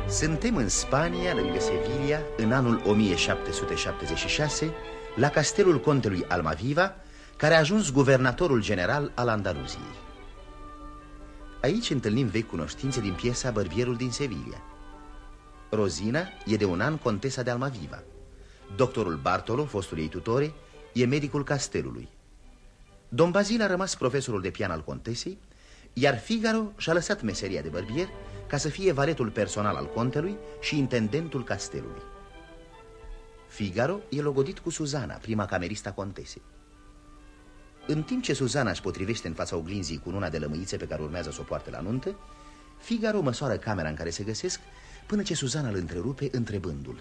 Suntem în Spania, lângă Sevilla, în anul 1776, la castelul contelui Almaviva, care a ajuns guvernatorul general al Andaluziei. Aici întâlnim vechi cunoștințe din piesa Bărbierul din Sevilla. Rosina e de un an contesa de Almaviva. Doctorul Bartolo, fostul ei tutore, e medicul castelului. Don Bazil a rămas profesorul de pian al contesei, iar Figaro și-a lăsat meseria de bărbier ca să fie valetul personal al contelui și intendentul castelului. Figaro e logodit cu Suzana, prima camerista contesei. În timp ce Suzana își potrivește în fața oglinzii cu una de lămâițe pe care urmează să o poarte la nuntă, Figaro măsoară camera în care se găsesc până ce Suzana îl întrerupe întrebându-l.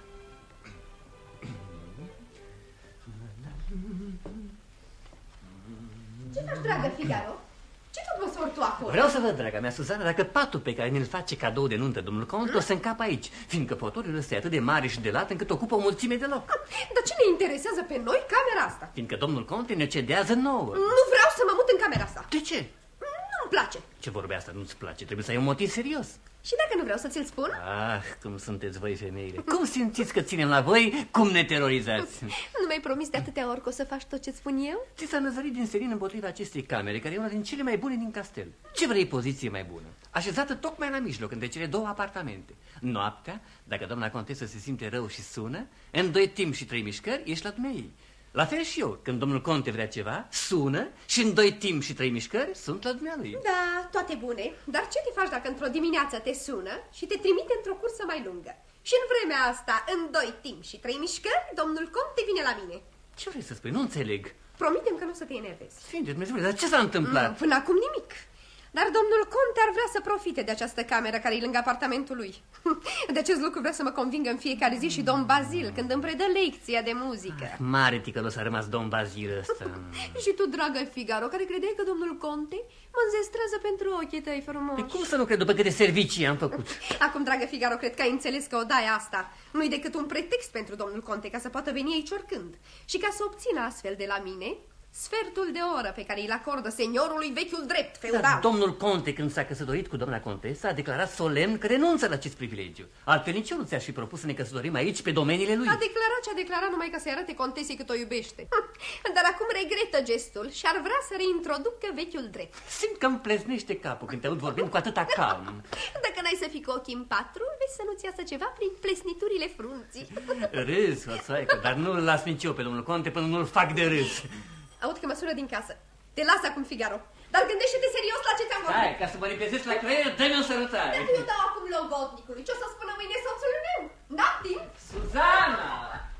Ce faci, dragă Figaro? Ce tot măsori tu acolo? Vreau să văd, draga mea Suzana, dacă patul pe care ne-l face cadou de nuntă domnul conte o să încapă aici, fiindcă fotoliul ăsta e atât de mare și de lat încât ocupă o mulțime de loc. Dar ce ne interesează pe noi camera asta? Fiindcă domnul conte ne cedează nouă. Nu vreau să mă mut în camera asta. De ce? Nu-mi place. Ce vorbe asta nu-ți place? Trebuie să ai un motiv serios. Și dacă nu vreau să ți-l spun? Ah, cum sunteți voi, femeile. Cum simțiți că ținem la voi, cum ne terorizați? Nu mi-ai promis de atâtea ori că o să faci tot ce spun eu? Ți s-a năzărit din serin împotriva acestei camere, care e una din cele mai bune din castel. Ce vrei poziție mai bună? Așezată tocmai la mijloc, între cele două apartamente. Noaptea, dacă doamna contesă se simte rău și sună, în 2 timp și 3 mișcări, ești la dumneei. La fel și eu, când domnul conte vrea ceva, sună și în 2 timp și 3 mișcări sunt la dumnealui. Da, toate bune, dar ce te faci dacă într-o dimineață te sună și te trimite într-o cursă mai lungă? Și în vremea asta, în 2 timp și 3 mișcări, domnul conte vine la mine. Ce vrei să spui? Nu înțeleg. Promitem că nu o să te enervezi. Sfinte Dumnezeu, dar ce s-a întâmplat? Până acum nimic. Dar domnul conte ar vrea să profite de această cameră care e lângă apartamentul lui. De acest lucru vrea să mă convingă în fiecare zi și domn Bazil când îmi predă lecția de muzică. Mare ticălos a rămas domn Bazil ăsta. Și tu, dragă Figaro, care credeai că domnul conte mă înzestrează pentru ochii tăi frumoși. Cum să nu cred după câte servicii am făcut? Acum, dragă Figaro, cred că ai înțeles că odaia asta nu-i decât un pretext pentru domnul conte ca să poată veni aici oricând. Și ca să obțină astfel de la mine sfertul de oră pe care îl acordă seniorului vechiul drept feudal. Dar domnul conte, când s-a căsătorit cu doamna contesă, a declarat solemn că renunță la acest privilegiu. Altfel nici eu nu ți-aș fi propus să ne căsătorim aici pe domeniile lui. A declarat ce a declarat numai ca să-i arate contesei cât o iubește. Dar acum regretă gestul și ar vrea să reintroducă vechiul drept. Simt că îmi pleznește capul când te aud vorbind cu atâta calm. Dacă n-ai să fii cu ochii în patru, vezi să nu-ți iasă ceva prin plesniturile frunții. Râs, hoțoaică, dar nu-l las nici eu pe domnul conte până nu-l fac de râs. Aud că mă sună din casă. Te las acum, Figaro. Dar gândește-te serios la ce ți-am vorbit. Hai, ca să mă lipezesc la creier, dă-mi o sărutare. Dacă eu dau acum logodnicului, ce o să spună mâine soțul meu? N-am timp. Suzana!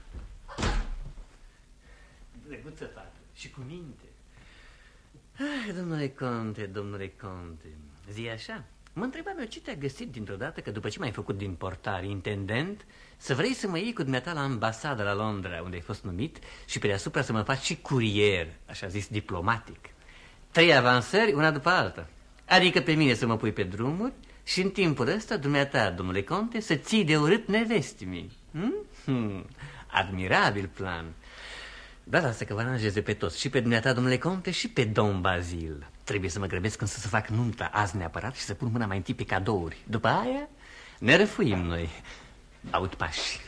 Drăguță fată și cu minte. Ah, domnule conte, zi așa. Mă întrebam eu ce te-a găsit dintr-o dată că după ce m-ai făcut din portar intendent, să vrei să mă iei cu dumneata la ambasada la Londra, unde ai fost numit, și pe deasupra să mă faci și curier, așa zis diplomatic. 3 avansări, una după alta. Adică pe mine să mă pui pe drumuri și în timpul ăsta, dumneata, domnule conte, să ții de urât nevestimii. Admirabil plan. Da, lasă că vă aranjeze pe toți, și pe dumneata, domnule conte, și pe domn Bazil. Trebuie să mă grăbesc însă să fac nunta azi neapărat și să pun mâna mai întâi pe cadouri. După aia ne răfuim noi. Aud pași.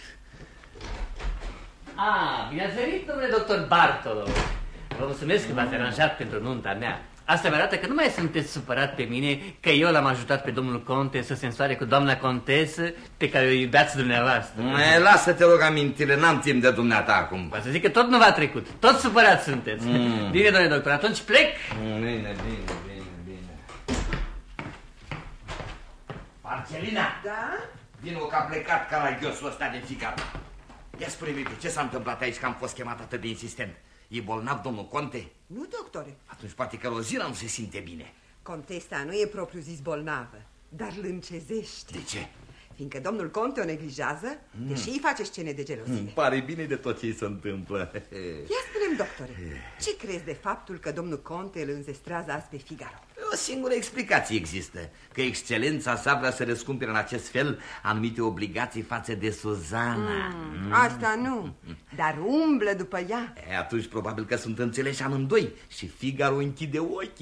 Bine ați venit, domnule doctor Bartolo. Vă mulțumesc că v-ați aranjat pentru nunta mea. Asta mi arată că nu mai sunteți supărat pe mine că eu l-am ajutat pe domnul conte să se însoare cu doamna contesă pe care o iubeați dumneavoastră. Lasă-te, rog, amintile, n-am timp de dumneata acum. Vă să zic că tot nu v-a trecut, tot supărat sunteți. Bine, domnule doctor, atunci plec. Bine. Marcelina! Da? Vino că a plecat calagiosul ăsta de Figaro. Ia spune-mi, ce s-a întâmplat aici că am fost chemat atât de insistent? E bolnav domnul conte? Nu, doctore. Atunci poate că Rosina nu se simte bine. Contesa nu e propriu zis bolnavă, dar lâncezește. De ce? Fiindcă domnul conte o neglijează, deși îi face scene de gelozie. Îmi pare bine de tot ce îi se întâmplă. Ia spune-mi, doctore, ce crezi de faptul că domnul conte îl înzestrează azi pe Figaro? O singură explicație există, că excelența sa vrea să răscumpere în acest fel anumite obligații față de Suzana. Asta nu, dar umblă după ea. Atunci probabil că sunt înțeleși amândoi și Figaro închide ochii.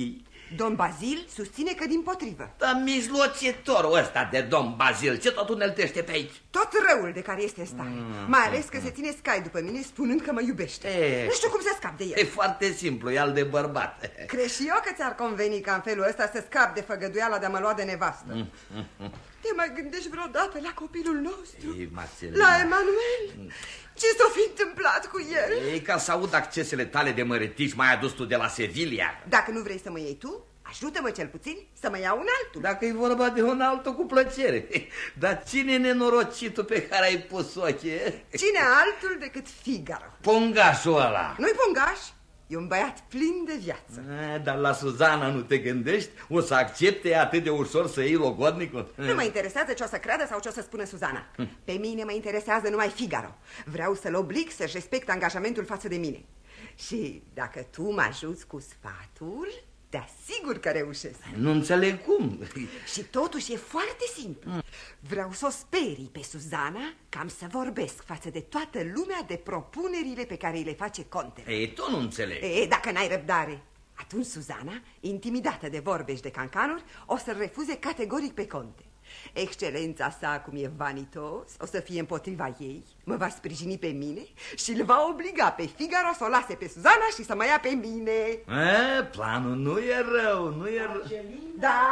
Domn Bazil susține că dimpotrivă. Dar mijlocitorul ăsta de domn Bazil, ce tot uneltește pe aici? Tot răul de care este stare. Mai ales că se ține scai după mine spunând că mă iubește. Nu știu cum să scap de el. E foarte simplu, e al de bărbat. Crezi și eu că ți-ar conveni ca în felul ăsta să scap de făgăduiala de a mă lua de nevastă? Te mai gândești vreodată la copilul nostru? Ei, Marcelina. La Emanuel? Ce s-o fi întâmplat cu el? Ei, ca să aud accesele tale de mărătici, mai adus tu de la Sevilla. Dacă nu vrei să mă iei tu, ajută-mă cel puțin să mă iau un altul. Dacă e vorba de un altul, cu plăcere. Dar cine e nenorocitul pe care ai pus ochii? Cine altul decât Figaro? Pungașul ăla. Nu-i pungaș, e un băiat plin de viață. Dar la Suzana nu te gândești? O să accepte atât de ușor să iei logodnicul? Nu mă interesează ce o să creadă sau ce o să spună Suzana. Pe mine mă interesează numai Figaro. Vreau să-l oblig să-și respecte angajamentul față de mine. Și dacă tu mă ajuți cu sfatul, te asigur că reușesc. Nu înțeleg cum. Și totuși e foarte simplu. Vreau să o sperii pe Suzana că am să vorbesc față de toată lumea de propunerile pe care îi le face contele. Ei, tu nu înțelegi. Ei, dacă n-ai răbdare, atunci Suzana, intimidată de vorbe și de cancanuri, o să-l refuze categoric pe conte. Excelența sa, cum e vanitos, o să fie împotriva ei, mă va sprijini pe mine și îl va obliga pe Figaro să o lase pe Suzana și să mă ia pe mine. Planul nu e rău, nu e rău. Da?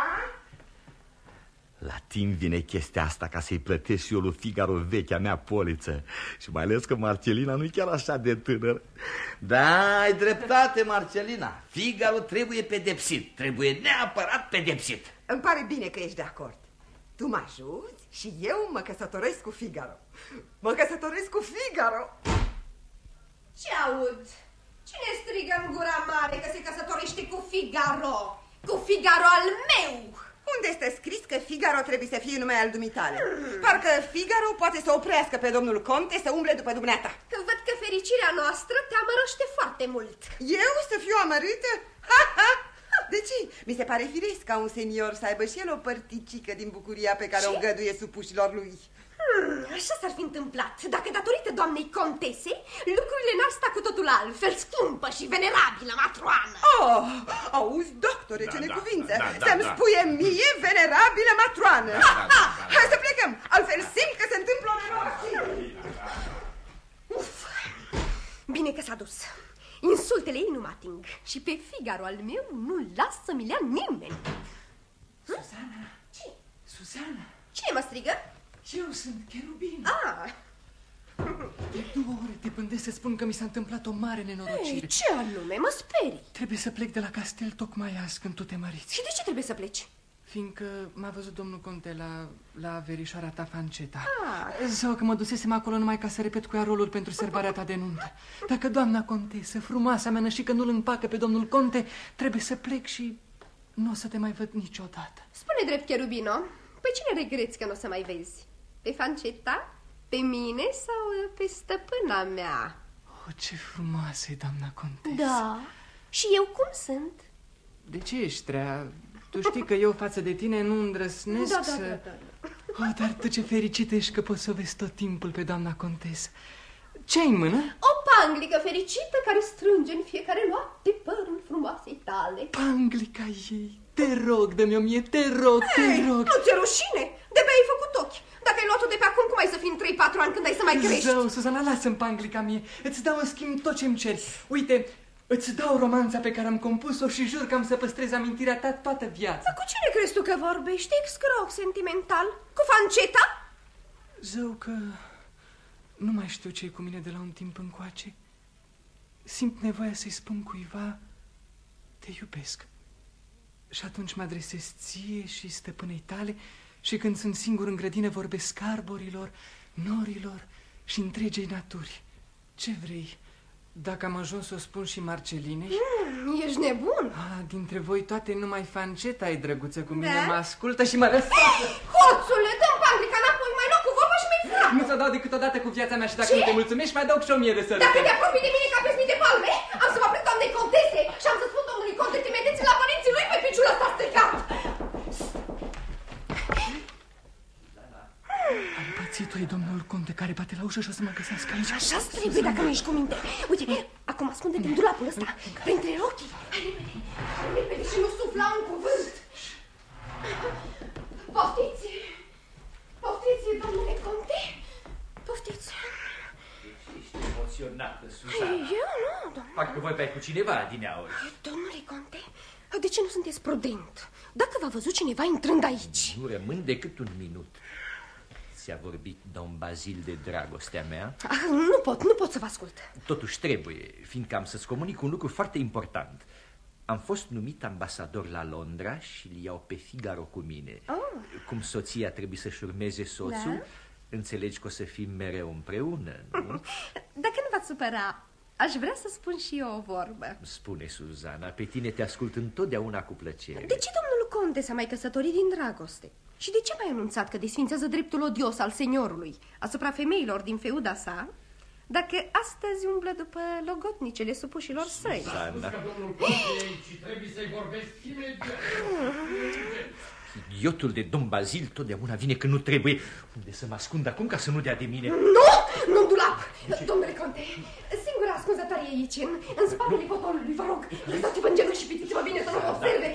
La timp vine chestia asta ca să-i plătesc și eu lui Figaro vechea mea poliță. Și mai ales că Marcelina nu-i chiar așa de tânăr. Da, ai dreptate, Marcelina. Figaro trebuie pedepsit. Trebuie neapărat pedepsit. Îmi pare bine că ești de acord. Tu mă ajuți și eu mă căsătoresc cu Figaro. Mă căsătoresc cu Figaro. Ce aud? Cine strigă în gura mare că se căsătorește cu Figaro? Cu Figaro al meu! Unde este scris că Figaro trebuie să fie numai al dumitale? Parcă Figaro poate să oprească pe domnul conte să umble după dumneata. Că văd că fericirea noastră te amărăște foarte mult. Eu să fiu amărâtă? Ha, ha! De ce? Mi se pare firesc ca un senior să aibă și el o părticică din bucuria pe care o îngăduie supușilor lui. Așa s-ar fi întâmplat dacă datorită doamnei contese lucrurile n-ar sta cu totul altfel, scumpă și venerabilă matroană. Oh, auzi, doctore, ce necuvință! Să-mi spuie mie venerabilă matroană! Hai să plecăm, altfel simt că se întâmplă o nenorocire. Bine că s-a dus. Insultele ei nu mă ating și pe Figaro al meu nu-l las să-mi lea nimeni. Suzana! Ce? Suzana! Cine mă strigă? Eu sunt Cherubin. De 2 ore te pândesc să spun că mi s-a întâmplat o mare nenorocire. Ei, ce anume? Mă sperii. Trebuie să plec de la castel tocmai azi când tu te măriți. Și de ce trebuie să pleci? Fiindcă m-a văzut domnul conte la verișoara ta Fanceta. Zău că mă dusesem acolo numai ca să repet cu ea rolul pentru serbarea ta de nuntă. Dacă doamna contesă, frumoasa mea nășică, nu-l împacă pe domnul conte, trebuie să plec și nu o să te mai văd niciodată. Spune drept, Cherubino, pe cine regreți că nu o să mai vezi? Pe Fanceta? Pe mine sau pe stăpâna mea? Oh, ce frumoasă e doamna contesă. Da. Și eu cum sunt? De ce ești rea? Tu știi că eu față de tine nu îndrăsnesc să... Oh, dar tu ce fericită ești că poți să vezi tot timpul pe doamna contesă. Ce-ai în mână? O panglică fericită care strânge în fiecare noapte părul frumoasei tale. Panglica ei. Te rog, dă-mi-o mie, te rog, te rog. Nu ți-e rușine? De-abia ai făcut ochi. Dacă ai luat-o de pe acum, cum ai să fii în 3-4 ani când ai să mai crești? Zău, Suzana, lasă-mi panglica mie. Îți dau în schimb tot ce-mi ceri. Uite, îți dau romanța pe care am compus-o și jur că am să păstrez amintirea ta toată viața. Cu cine crezi tu că vorbești? Excroc sentimental? Cu Fanceta? Zău că nu mai știu ce-i cu mine de la un timp încoace. Simt nevoia să-i spun cuiva, te iubesc. Și atunci mă adresez ție și stăpânei tale și când sunt singur în grădină vorbesc arborilor, norilor și întregei naturi. Ce vrei? Dacă am ajuns să o spun și Marcelinei? Ești nebun? Dintre voi toate numai Fanceta e drăguță cu mine, Da? mă ascultă și mă lăsă. Hoțule, dă-mi panglica înapoi, mai luat cu vorba și mai fura. Nu ți-o dau decât o dată cu viața mea și dacă nu te mulțumești, mai dau și 1000 de Dacă sărutări. te apropii de mine ca pe mii de palme, am să mă plec doamnei contese și am să spun domnului conte trimiteți la părinții lui pe piciul ăsta stricat. Am pățit-o-i domnul conte care bate la ușă și o să mă găsească aici. Așa-ți trebuie dacă nu ești cu minte. Uite, acum ascunde-te în dulapul ăsta, printre rochii. Hai repede, repede și nu sufli. la un cuvânt. Poftiți! Poftiți, domnule conte! Poftiți! Ești emoționată, Suzana. Eu nu, domnule. Parcă vorbeai cu cineva adineauri. Domnule conte, de ce nu sunteți prudent? Dacă v-a văzut cineva intrând aici... Nu rămân decât un minut. Ți-a vorbit domn Bazil de dragostea mea? Nu pot să vă ascult. Totuși trebuie, fiindcă am să-ți comunic un lucru foarte important. Am fost numit ambasador la Londra și îl iau pe Figaro cu mine. Cum soția trebuie să-și urmeze soțul, înțelegi că o să fim mereu împreună, nu? Dacă nu v-ați supăra, aș vrea să spun și eu o vorbă. Spune, Suzana, pe tine te ascult întotdeauna cu plăcere. De ce domnul conte s-a mai căsătorit din dragoste? Și de ce mai anunțat că desfințează dreptul odios al seniorului asupra femeilor din feuda sa, dacă astăzi umblă după logotnicele supușilor săi? Suzana. Domnul conte aici, trebuie să-i vorbesc imediat. Idiotul de domn Bazil totdeauna vine când nu trebuie. Unde să mă ascund acum ca să nu dea de mine? Nu în dulap! Domnule conte, singura ascunzătoare e aici, în spatele poporului, vă rog. Lăsați-vă în genunchi și pitiți-vă bine să nu mă observe.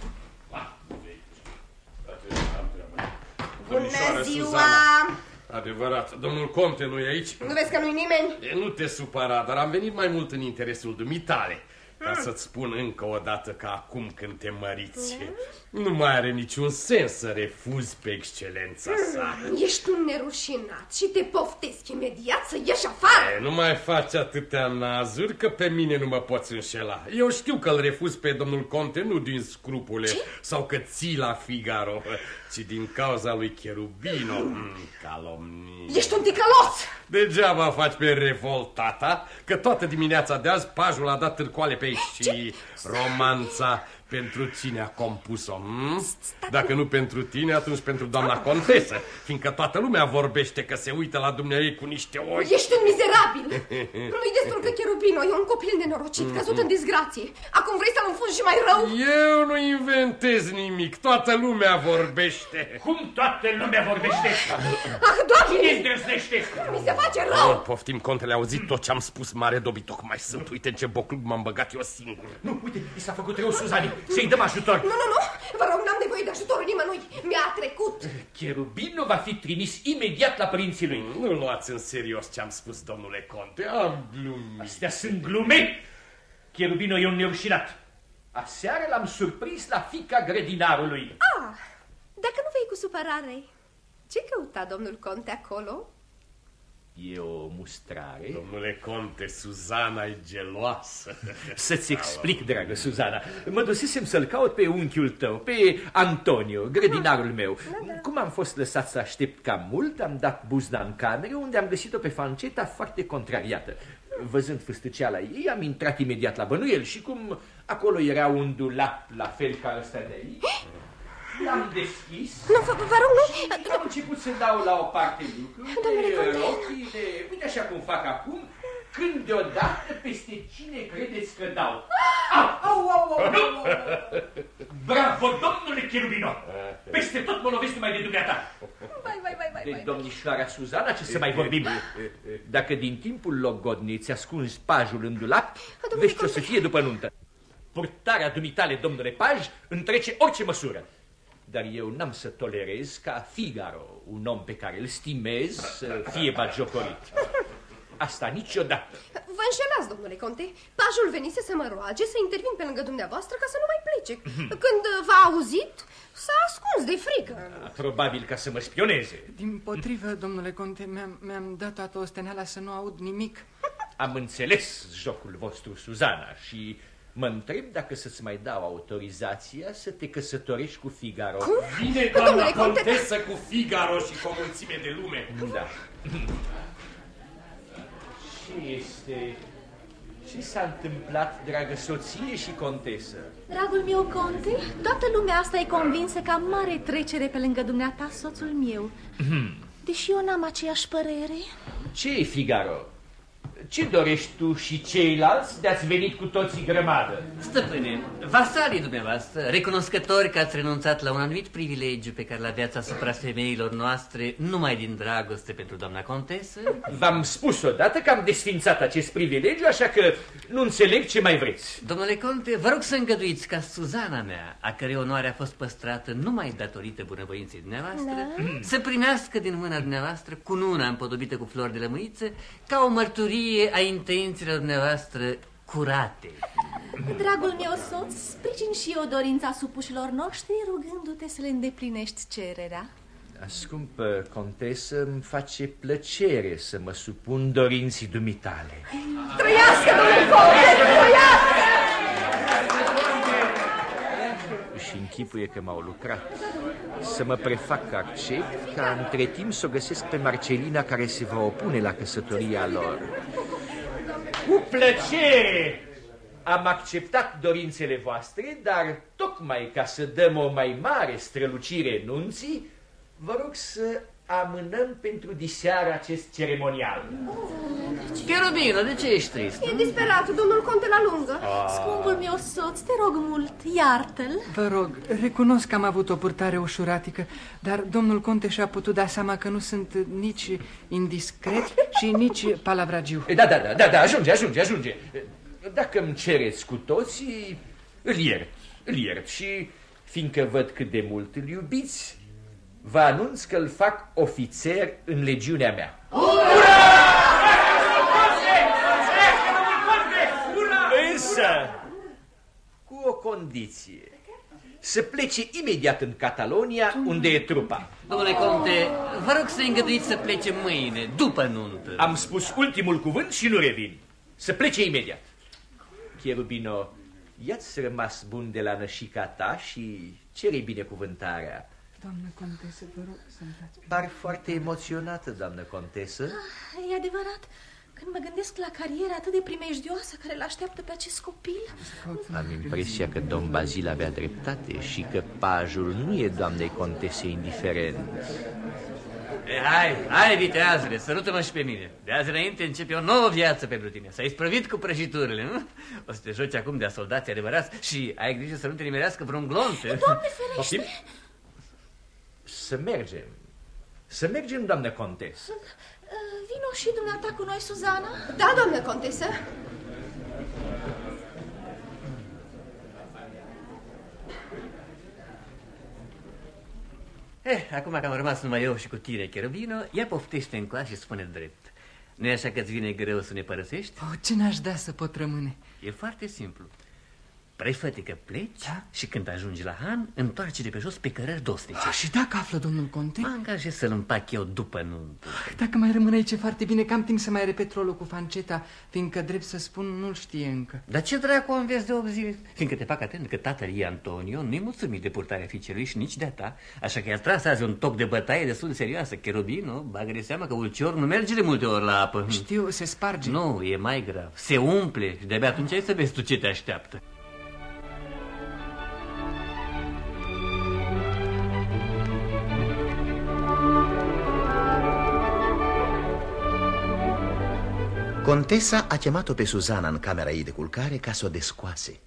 Bună ziua! Adevărat, domnul conte nu e aici? Nu vezi că nu-i nimeni? Nu te supăra, dar am venit mai mult în interesul dumitale. Ca să-ți spun încă o dată că acum când te măriți, nu mai are niciun sens să refuzi pe excelența sa. Ești un nerușinat și te poftesc imediat să ieși afară. Nu mai faci atâtea nazuri că pe mine nu mă poți înșela. Eu știu că îl refuz pe domnul conte nu din scrupule sau că ții la Figaro, ci din cauza lui Cherubino. Calomnie. Ești un ticălos! Degeaba faci pe revoltata, că toată dimineața de azi pajul a dat târcoale pe aici. Și romanța pentru cine a compus-o? Dacă nu pentru tine, atunci pentru doamna contesă, fiindcă toată lumea vorbește că se uită la dumneavoastră cu niște ochi. Ești un mizerabil! Nu-i destul că Cherubino e un copil nenorocit, căzut în disgrație. Acum vrei să-l înfunzi și mai rău? Eu nu inventez nimic, toată lumea vorbește. Cum toată lumea vorbește? Doamne! Cine îndrăznește? Mi se face rău! Poftim, contele, auzit tot ce am spus, mare dobitoc mai sunt. Uite în ce boclub m-am băgat eu singur. Nu, uite, i s-a făcut rău Suzani. Să-i dăm ajutor. Nu, vă rog, n-am nevoie de ajutorul nimănui. Mi-a trecut. Cherubino va fi trimis imediat la părinții lui. Nu luați în serios ce am spus, domnule conte. Am glumit. Astea sunt glume. Cherubino e un nerușinat. Aseară l-am surprins la fiica grădinarului. Dacă nu vei cu supărare, ce căuta domnul conte acolo? E o mustrare. Domnule conte, Suzana e geloasă. Să-ți explic, dragă Suzana. Mă dusesem să-l caut pe unchiul tău, pe Antonio, grădinarul meu. Cum am fost lăsat să aștept cam mult, am dat buzna în cameră, unde am găsit-o pe Fanceta foarte contrariată. Văzând fâstăceala ei, am intrat imediat la bănuiel și cum acolo era un dulap la fel ca ăsta de aici, l-am deschis. Nu, vă rog, nu. Am început să dau la o parte lucrurile, rochile, uite așa cum fac acum, când deodată peste cine credeți că dau? Au! Bravo, domnule Cherubino! Peste tot mă lovesc numai de dumneata. De domnișoara Suzana, ce să mai vorbim? Dacă din timpul logodnei ți ascunzi pajul în dulap, vezi ce o să fie după nuntă. Purtarea dumitale, domnule paj, întrece orice măsură. Dar eu n-am să tolerez ca Figaro, un om pe care îl stimez, să fie batjocorit. Asta niciodată. Vă înșelați, domnule conte. Pajul venise să mă roage să intervin pe lângă dumneavoastră ca să nu mai plece. Când v-a auzit, s-a ascuns de frică. Probabil ca să mă spioneze. Dimpotrivă, domnule conte, mi-am dat toată osteneala să nu aud nimic. Am înțeles jocul vostru, Suzana, și mă întreb dacă să-ți mai dau autorizația să te căsătorești cu Figaro. Cum? Vine doamna contesă cu Figaro și cu o mulțime de lume. Da. Ce este? Ce s-a întâmplat, dragă soție și contesă? Dragul meu conte, toată lumea asta e convinsă că am mare trecere pe lângă dumneata, soțul meu. Deși eu n-am aceeași părere. Ce e, Figaro? Ce dorești tu și ceilalți de-ați venit cu toții grămadă? Stăpâne, vasalii dumneavoastră, recunoscători că ați renunțat la un anumit privilegiu pe care l-aveați asupra femeilor noastre, numai din dragoste pentru doamna contesă. V-am spus odată că am desfințat acest privilegiu, așa că nu înțeleg ce mai vreți. Domnule conte, vă rog să îngăduiți ca Suzana mea, a cărei onoare a fost păstrată numai datorită bunăvoinței dumneavoastră, să primească din mâna dumneavoastră cununa împodobită cu flori de lămâiță ca o mărturie a intențiilor dumneavoastră curate. Dragul meu soț, sprijin și eu dorința supușilor noștri, rugându-te să le îndeplinești cererea. Scumpă contesă, îmi face plăcere să mă supun dorinții dumitale. Trăiască, domnul conte, trăiască! Și închipuie că m-au lucrat. Să mă prefac că accept, ca între timp să o găsesc pe Marcelina care se va opune la căsătoria lor. Cu plăcere am acceptat dorințele voastre, dar tocmai ca să dăm o mai mare strălucire nunții, vă rog să amânăm pentru diseară acest ceremonial. Cherubino, de ce ești trist? E disperat, domnul conte la lungă. Scumpul meu soț, te rog mult, iartă-l. Vă rog, recunosc că am avut o purtare ușuratică, dar domnul conte și-a putut da seama că nu sunt nici indiscret și nici palavragiu. Da, ajunge. Dacă îmi cereți cu toții, îl iert și, fiindcă văd cât de mult îl iubiți, vă anunț că îl fac ofițer în legiunea mea. Însă, cu o condiție. Să plece imediat în Catalonia, unde e trupa. Domnule conte, vă rog să îngăduiți să plece mâine, după nuntă. Am spus ultimul cuvânt și nu revin. Să plece imediat. Cherubino, ia-ți rămas bun de la nășica ta și cere binecuvântarea. Doamnă contesă, vă rog să-mi dați bine. Pari foarte emoționată, doamnă contesă. E adevărat, când mă gândesc la cariera atât de primejdioasă care l-așteaptă pe acest copil. Am impresia că domn Bazil avea dreptate și că pajul nu e doamnei contese indiferent. Hai, viteazule, sărută-mă și pe mine. De azi înainte începe o nouă viață pentru tine. S-ai isprăvit cu prăjiturile, nu? O să te joci acum de-a soldați adevărați și ai grijă să nu te nimerească vreun glonț. Doamne ferește! Să mergem, doamnă contesă. Vino și dumneata cu noi, Suzana. Da, doamnă contesă. Acum că am rămas numai eu și cu tine, Cherubino, ia poftește încoa și spune drept. Nu-i așa că-ți vine greu să ne părăsești? Ce n-aș da să pot rămâne? E foarte simplu. Prefă-te că pleci și când ajungi la Han, întoarce de pe jos pe cărări dosnice. Și dacă află domnul conte? Mă angajez să-l împac eu după nuntă. Dacă mai rămâne aici foarte bine, că am timp să mai repet rolul cu Fanceta, fiindcă, drept să spun, nu-l știe încă. Dar ce dracu am vezi de 8 zile? Fiindcă te fac atent că tatăl ei, Antonio, nu-i mulțumit de purtarea fiicelui și nici de-a ta, așa că i-a tras azi un toc de bătaie destul de serioasă. Cherubino, bagă de seama că ulcior nu merge de multe ori la apă. Știu, se sparge. Nu, e mai grav. Se umple și de-abia atunci ai să vezi tu ce te așteaptă. Contesa a chemat-o pe Suzana în camera ei de culcare ca să o descoase.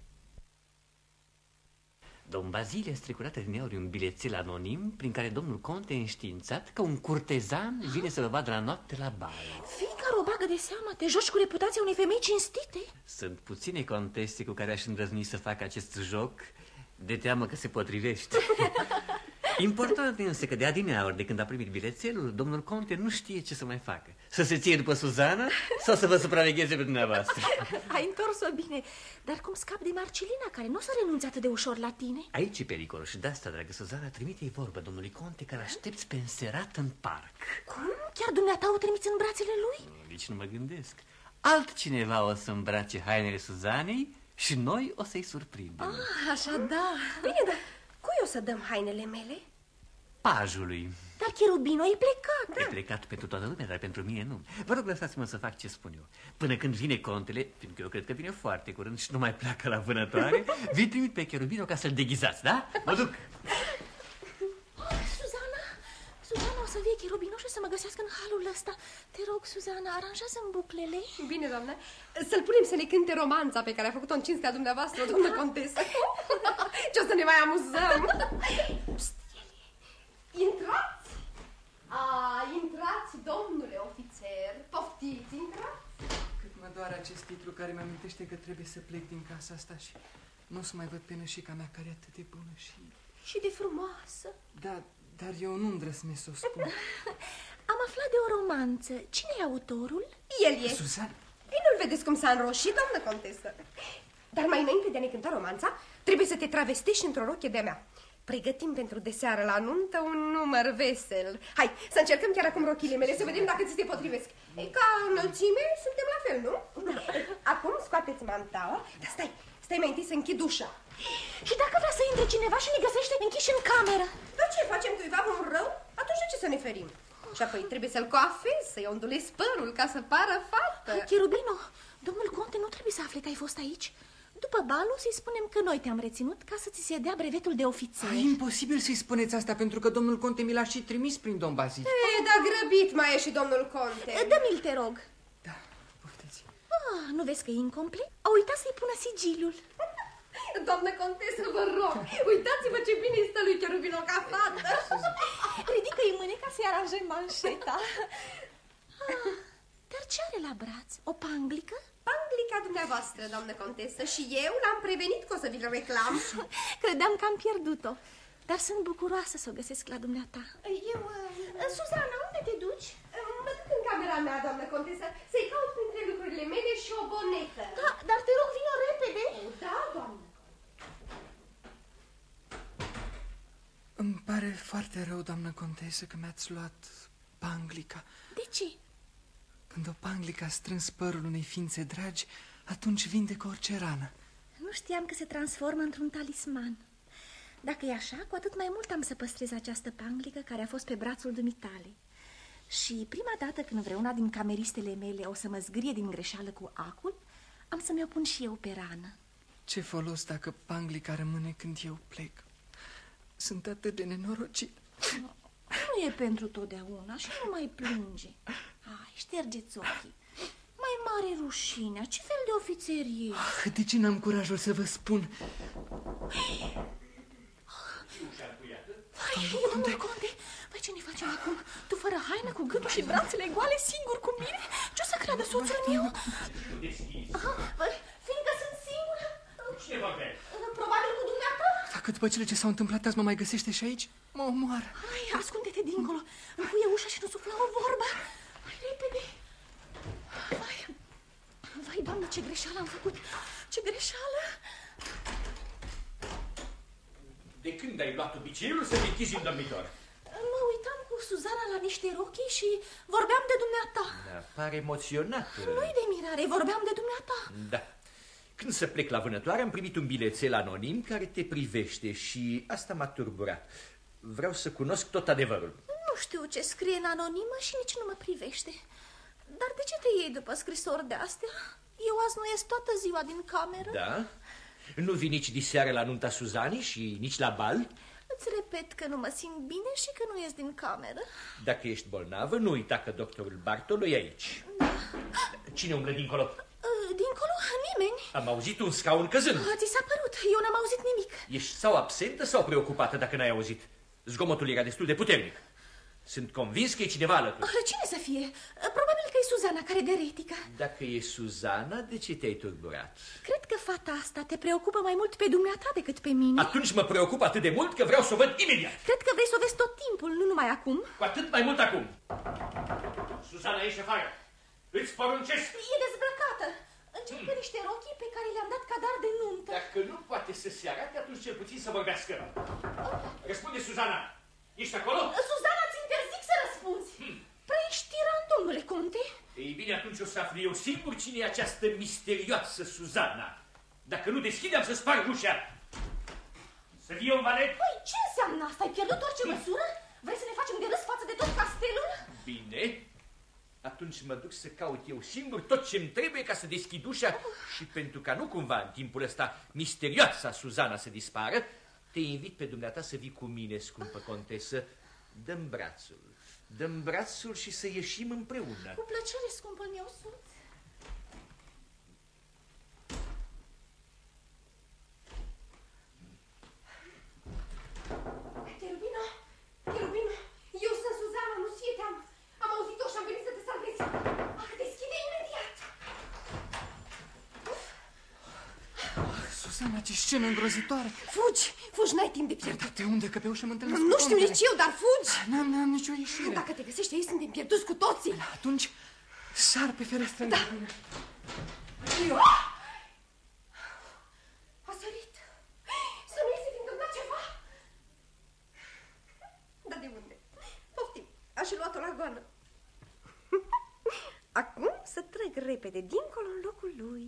Domn Bazile a strecurat adineauri un bilețel anonim prin care domnul conte a înștiințat că un curtezan vine să vă vadă la noapte la bal. Fiecare o bagă de seamă, te joci cu reputația unei femei cinstite. Sunt puține contese cu care aș îndrăzni să fac acest joc, de teamă că se potrivește. Important însă că de adineauri, de când a primit bilețelul, domnul conte nu știe ce să mai facă. Să se ție după Suzana sau să vă supravegheze pe dumneavoastră. Ai întors-o bine, dar cum scap de Marcelina, care nu s-a renunțat atât de ușor la tine? Aici e pericolul și de asta, dragă Suzana, trimite-i vorbă domnului conte că l-aștepți pe înserat în parc. Cum? Chiar dumneata o trimiți în brațele lui? Nici nu mă gândesc. Altcineva o să îmbrace hainele Suzanei și noi o să-i surprindem. Așa da. Bine, dar cui o să dăm hainele mele? Pajului. Dar Cherubino e plecat. E plecat pentru toată lumea, dar pentru mine nu. Vă rog, lăsați-mă să fac ce spun eu. Până când vine contele, fiindcă eu cred că vine foarte curând și nu mai pleacă la vânătoare, vi trimit pe Cherubino ca să-l deghizați, da? Mă duc. Suzana o să vie cherubinoșul să mă găsească în halul ăsta. Te rog, Suzana, aranjează-mi buclele. Bine, doamnă. Să-l punem să ne cânte romanța pe care a făcut-o în cinstea dumneavoastră, doamnă contesă. Ce o să ne mai amuzăm. Pst, intrați! Intrați, domnule ofițer. Poftiți, intrați. Cât mă doare acest titlu care mi-amintește că trebuie să plec din casa asta și nu o să mai văd pe nășica mea care e atât de bună și de frumoasă. Da, dar eu nu îndrăznesc să o spun. Am aflat de o romanță. Cine e autorul? El e. Suzana. Ei, nu-l vedeți cum s-a înroșit, doamnă contesă? Dar mai înainte de a ne cânta romanța, trebuie să te travestești într-o rochie de-a mea. Pregătim pentru deseară la nuntă un număr vesel. Hai, să încercăm chiar acum rochile mele, să vedem dacă ți se potrivesc. Ca înălțime, suntem la fel, nu? Acum scoateți mantaua. Dar stai mai întâi să închid ușa. Și dacă vrea să intre cineva și ne găsește închiși în cameră? Dar ce, facem cuiva un rău? Atunci de ce să ne ferim? Și apoi trebuie să-l coafezi, să-i ondulezi părul ca să pară fată. Cherubino, domnul conte nu trebuie să afle că ai fost aici. După balul să-i spunem că noi te-am reținut ca să ți se dea brevetul de ofițer. E imposibil să-i spuneți asta pentru că domnul conte mi l-a și trimis prin domn Bazil. Dar grăbit mai e și domnul conte. Dă-mi-l, te rog. Da, poftiți. Nu vezi că e incomplet? A uitat să-i pună sigiliul. Doamnă contesă, vă rog, uitați-vă ce bine stă lui Cherubino ca fată. Ridică-i mâneca să-i aranjăm manșeta. Dar ce are la braț? O panglică? Panglica dumneavoastră, doamnă contesă, și eu l-am prevenit că o să vi-l reclam. Credeam că am pierdut-o, dar sunt bucuroasă să o găsesc la dumneata. Suzana, unde te duci? Mă duc în camera mea, doamnă contesă, să-i caut printre lucrurile mele și o bonetă. Da, dar te rog, vino repede. Da, doamnă. Îmi pare foarte rău, doamnă contesă, că mi-ați luat panglica. De ce? Când o panglică a strâns părul unei ființe dragi, atunci vindecă orice rană. Nu știam că se transformă într-un talisman. Dacă e așa, cu atât mai mult am să păstrez această panglică care a fost pe brațul dumitale. Și prima dată când vreuna din cameristele mele o să mă zgârie din greșeală cu acul, am să mi-o pun și eu pe rană. Ce folos dacă panglica rămâne când eu plec? Sunt atât de nenorocit. Nu e pentru totdeauna și nu mai plânge. Hai, ștergeți ochii. Mai mare rușinea, ce fel de ofițer e? De ce n-am curajul să vă spun? Vai, domnul conte, vai, ce ne facem acum? Tu fără haină, cu gâtul și brațele goale, singur cu mine? Ce o să creadă soțul meu? Fiindcă sunt singură. Cine vorbește? Probabil cu dumneata. Dacă după cele ce s-au întâmplat azi mă mai găsește și aici, mă omoară. Hai, ascunde-te dincolo, încuie ușa și nu sufla o vorbă. Hai, repede. Vai, doamne, ce greșeală am făcut. Ce greșeală. De când ai luat obiceiul să te închizi în dormitor? Mă uitam cu Suzana la niște rochii și vorbeam de dumneata. Da, pare emoționat. Nu-i de mirare, vorbeam de dumneata. Da. Când să plec la vânătoare am primit un bilețel anonim care te privește și asta m-a turburat. Vreau să cunosc tot adevărul. Nu știu ce scrie în anonimă și nici nu mă privește. Dar de ce te iei după scrisori de astea? Eu azi nu ies toată ziua din cameră. Da? Nu vii nici diseară la nunta Suzanii și nici la bal? Îți repet că nu mă simt bine și că nu ies din cameră. Dacă ești bolnavă, nu uita că doctorul Bartolo e aici. Da. Cine umblă dincolo? Dincolo? Nimeni. Am auzit un scaun căzând. Ți s-a părut, eu n-am auzit nimic. Ești sau absentă sau preocupată dacă n-ai auzit? Zgomotul era destul de puternic. Sunt convins că e cineva alături. Cine să fie? Probabil că e Suzana care de retică. Dacă e Suzana, de ce te-ai turburat? Cred că fata asta te preocupă mai mult pe dumneata decât pe mine. Atunci mă preocup atât de mult că vreau să o văd imediat. Cred că vrei să o vezi tot timpul, nu numai acum. Cu atât mai mult acum. Suzana, ieși afară. Îți poruncesc. E dezbrăcată. Începe niște rochii pe care le-am dat ca dar de nuntă. Dacă nu poate să se arate, atunci cel puțin să vorbească. Răspunde, Suzana. Ești acolo? Suzana, ți interzic să răspunzi. Prea ești tiran, domnule conte. Ei bine, atunci o să aflu eu singur cine e această misterioasă Suzana. Dacă nu deschidem, să sparg ușa. Să fie un valet? Păi, ce înseamnă asta? Ai pierdut orice măsură? Vrei să ne facem de râs față de tot castelul? Bine. Atunci mă duc să caut eu singur tot ce-mi trebuie ca să deschid ușa și pentru ca nu cumva în timpul ăsta misterioasa Suzana să dispară, te invit pe dumneata să vii cu mine, scumpă contesă. Dă-mi brațul. dăm brațul și să ieșim împreună. Cu plăcere, scumpul meu, sunt. Cherubino, eu sunt Suzana, nu ție te-am. Am auzit-o și am venit să te salvez. Deschide imediat. Susana, ce scenă îngrozitoare. Fugi, n-ai timp de pierdut. De unde? Că pe ușă mă întâlnesc Nu știu nici eu, dar fugi. N-am nicio ieșire. Dacă te găsești aici, suntem pierduți cu toții. Atunci sar pe ferestră. Da. A sărit. Să nu îi se fi întâmplat ceva. Dar de unde? Poftim, aș fi luat-o la goană. Acum să trec repede dincolo în locul lui.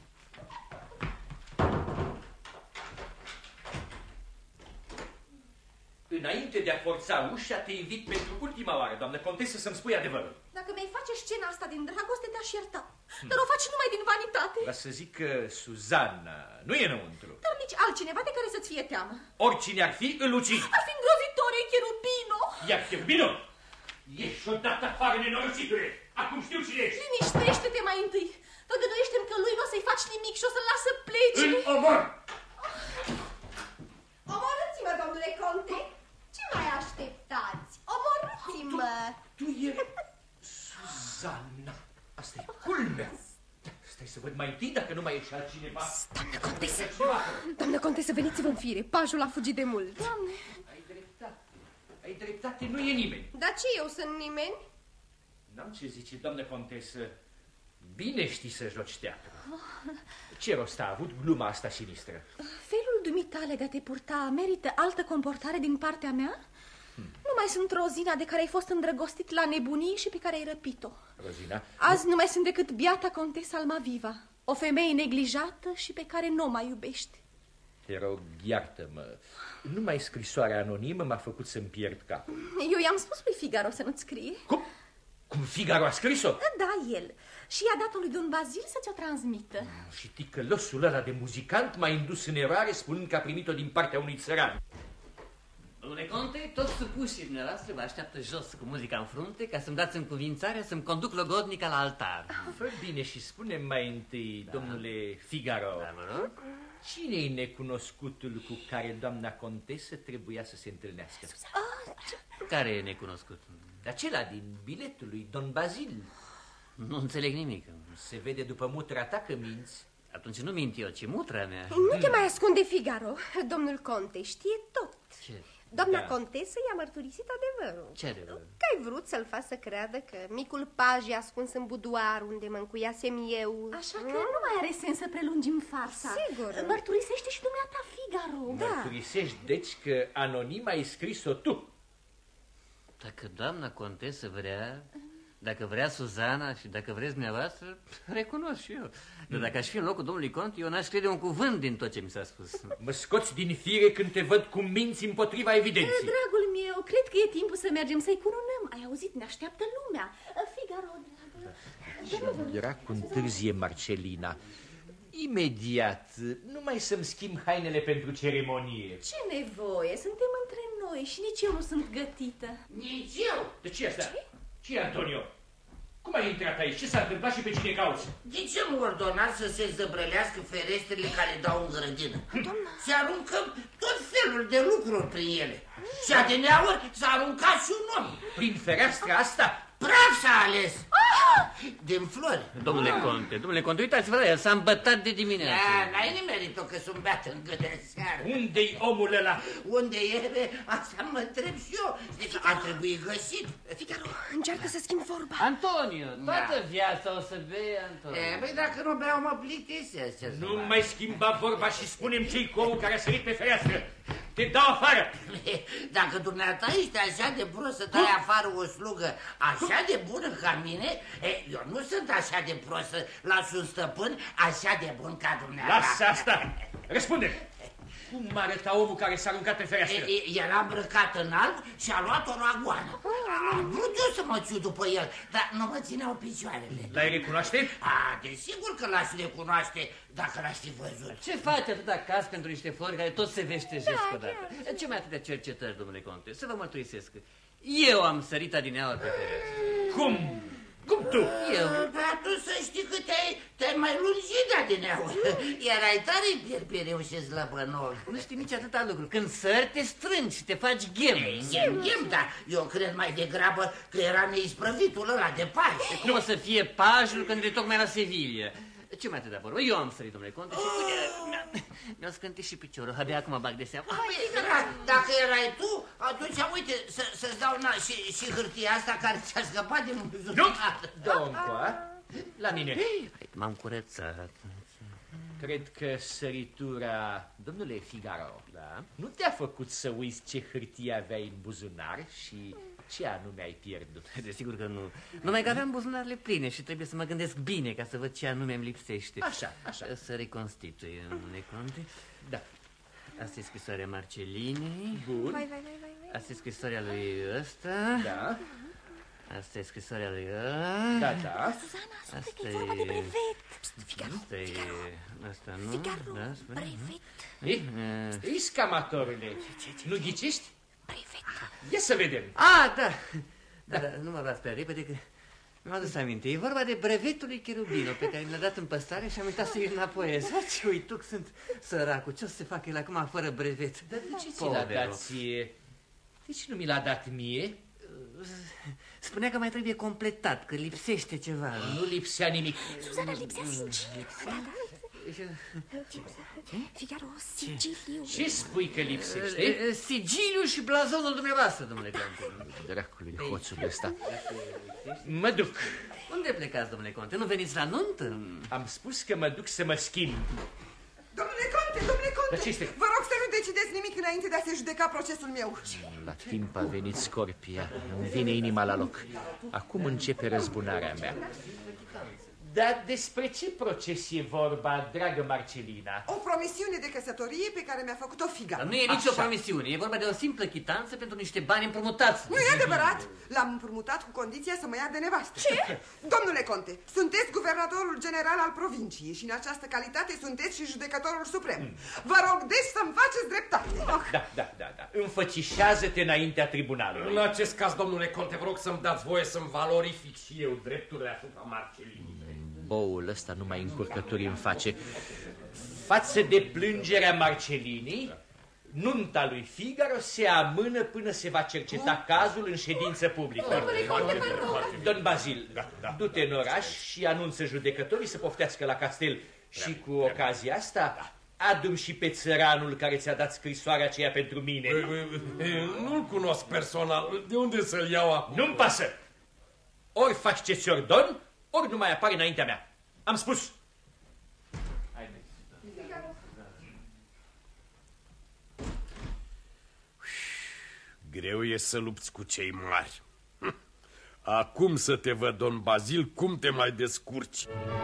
Înainte de a forța ușa, te invit pentru ultima oară, doamnă contesă, să-mi spui adevărul. Dacă mi-ai face scena asta din dragoste, te-aș ierta. Dar o faci numai din vanitate. Vreau să zic că Suzana nu e înăuntru. Dar nici altcineva de care să-ți fie teamă. Oricine ar fi, îl ucid. Ar fi îngrozitor, e Cherubino. Iar Cherubino, ieși odată afară, nenorocitule. Acum știu cine ești. Liniștește-te mai întâi. Făgăduiește-mi că lui nu o să-i faci nimic și o să-l las să plece. Îl omor! Omorâți-mă, domnule conte. Ce mai așteptați? Omorâți-mă. Tu e Suzana. Asta e culmea. Stai să văd mai întâi dacă nu mai ești altcineva. Doamnă contesă. Doamnă contesă, veniți-vă în fire. Pajul a fugit de mult. Doamne. Ai dreptate, nu e nimeni. Dar ce, eu sunt nimeni? N-am ce zice, doamnă contesă. Bine știi să joci teatru. Ce rost a avut gluma asta sinistră? Felul dumitale de a te purta merită altă comportare din partea mea? Nu mai sunt Rozina de care ai fost îndrăgostit la nebunie și pe care ai răpit-o. Rozina? Azi nu mai sunt decât biata contesa Almaviva, o femeie neglijată și pe care nu o mai iubești. Te rog, iartă-mă. Numai scrisoarea anonimă m-a făcut să-mi pierd capul. Eu i-am spus lui Figaro să nu-ți scrie. Cum? Cum Figaro a scris-o? Da, el. Și i-a dat-o lui Don Bazil să ți-o transmită. Și ticălosul ăla de muzicant m-a indus în eroare spunând că a primit-o din partea unui țăran. Domnule conte, toți supușii dumneavoastră vă așteaptă jos cu muzica în frunte ca să-mi dați încuvințarea să-mi conduc logodnica la altar. Fă bine și spune-mi mai întâi, domnule Figaro, Da, vă rog. cine-i necunoscutul cu care doamna contesă trebuia să se întâlnească? Care e necunoscut? Acela din biletul lui Don Bazil. Nu înțeleg nimic. Se vede după mutra ta că minți. Atunci nu mint eu, ci mutra mea. Nu te mai ascunde, Figaro. Domnul conte știe tot. Ce? Doamna contesă i-a mărturisit adevărul. Ce adevăr? Că ai vrut să-l faci să creadă că micul paj e ascuns în budoar unde mă încuiasem eu. Așa că nu mai are sens să prelungim farsa. Sigur. Mărturisește și dumneata, Figaro. Mărturisești, deci, că anonim ai scris-o tu. Dacă doamna contesă vrea, dacă vrea Suzana și dacă vreți dumneavoastră, recunosc și eu. Dar dacă aș fi în locul domnului cont, eu n-aș crede un cuvânt din tot ce mi s-a spus. Mă scoți din fire când te văd cum minți împotriva evidenței. Dragul meu, cred că e timpul să mergem să-i curunăm. Ai auzit, ne așteaptă lumea. Figaro, dragă. Era cu întârzie Marcelina. Imediat, numai să-mi schimb hainele pentru ceremonie. Ce nevoie, suntem între noi și nici eu nu sunt gătită. Nici eu! De ce asta? Ce e, Antonio? Cum ai intrat aici? Ce s-a întâmplat și pe cine cauți? De ce nu ordonați să se zăbrălească ferestrele care dau în grădină? Se aruncă tot felul de lucruri prin ele. Și adineauri s-a aruncat și un om. Prin fereastra asta? Praf s-a ales. Din flori. Domnule conte, uitați-vă la el, s-a îmbătat de dimineață. Da, n-ai nimerit-o că sunt beat încă de seară. Unde-i omul ăla? Unde e? Asta mă întreb și eu. Ar trebui găsit. Figaro, încearcă să schimb vorba. Antonio, toată viața o să bei, Antonio. Păi dacă nu beau mă plictisesc. Nu mai schimba vorba și spune-mi ce-i cu omul care a sărit pe fereastră. Te dau afară. Dacă dumneata ești așa de prost să dai afară o slugă așa de bună ca mine, eu nu sunt așa de prost să las un stăpân așa de bun ca dumneata. Lasă asta! Răspunde! Cum arăta omul care s-a aruncat pe fereastră? Era îmbrăcat în alb și a luat o roagoană. Am vrut eu să mă țiu după el, dar nu mă țineau picioarele. L-ai recunoaște? Desigur că l-aș recunoaște dacă l-aș fi văzut. Ce faci atâta caz pentru niște flori care tot se veștejesc odată? Ce mai atâtea cercetări, domnule conte? Să vă mărturisesc. Eu am sărit adineauri pe fereastră. Cum? Cum tu? Eu. Dar tu să știi că te-ai mai lungit adineauri. Erai tare pierpereu și slăbănol. Nu știi nici atâta lucru. Când sări, te strângi și te faci ghem. Ghem, dar eu cred mai degrabă că era neisprăvitul ăla de pași. Cum o să fie pajul când e tocmai la Sevilla? Ce mai te da vorbă? Eu am sărit, domnule conte, și mi-a scântit și piciorul. Abia acum bag de seamă. Dacă erai tu, atunci, uite, să-ți dau și hârtia asta care ți-a scăpat din buzunar. Dă-o încoa. La mine. M-am curățat. Cred că săritura, domnule Figaro, da? Nu te-a făcut să uiți ce hârtie aveai în buzunar și ce anume ai pierdut. Desigur că nu. Numai că aveam buzunarele pline și trebuie să mă gândesc bine ca să văd ce anume îmi lipsește. Așa. Să reconstitui, domnule conte. Da. Asta e scrisoarea Marcelinei. Bun. Vai. Asta e scrisoarea lui ăsta. Da. Asta e scrisoarea lui ăla. Da. Suzana, ascultă că e vorba de brevet. Asta e... Asta nu? Figaro, Da, spune. brevet. Iscamatorule, nu ghicești? Brevet. Ia să vedem. Da, nu mă luați prea repede că mi-am adus aminte. E vorba de brevetul lui Cherubino pe care mi l-a dat în păstrare și am uitat să-i înapoi. Ce uituc sunt săracul. Ce o să se facă el acum fără brevet? Dar de ce ți l-a dat ție? De ce nu mi l-a dat mie? Spunea că mai trebuie completat, că lipsește ceva. Nu lipsea nimic. Suzana, lipsea sigiliu. Figaro, sigiliu. Ce spui că lipsește? Sigiliul și blazonul dumneavoastră, domnule conte. Dracului, hoțul ăsta. Mă duc. Unde plecați, domnule conte? Nu veniți la nuntă? Am spus că mă duc să mă schimb. Domnule conte, Dar ce este? vă rog să nu decideți nimic înainte de a se judeca procesul meu. La timp a venit Scorpia. Îmi vine inima la loc. Acum începe răzbunarea mea. Dar despre ce proces e vorba, dragă Marcelina? O promisiune de căsătorie pe care mi-a făcut-o Figaro. Dar nu e nicio promisiune, e vorba de o simplă chitanță pentru niște bani împrumutați. Nu e adevărat. L-am împrumutat cu condiția să mă ia de nevastă. Ce? Domnule conte, sunteți guvernatorul general al provinciei și în această calitate sunteți și judecătorul suprem. Vă rog deci să-mi faceți dreptate. Da. Înfățișează-te înaintea tribunalului. În acest caz, domnule conte, vă rog să-mi dați voie să-mi valorific și eu drepturile asupra Marcelinei. Boul ăsta numai încurcături îmi face. Față de plângerea Marcelinii, nunta lui Figaro se amână până se va cerceta cazul în ședință publică. Don Bazil, du-te în oraș și anunță judecătorii să poftească la castel. Și cu ocazia asta, adu-mi și pe țăranul care ți-a dat scrisoarea aceea pentru mine. Nu-l cunosc personal. De unde să-l iau acum? Nu-mi pasă. Ori faci ce ți ordon, ori nu mai apare înaintea mea. Am spus. Greu e să lupți cu cei mari. Acum să te văd, Don Bazil, cum te mai descurci.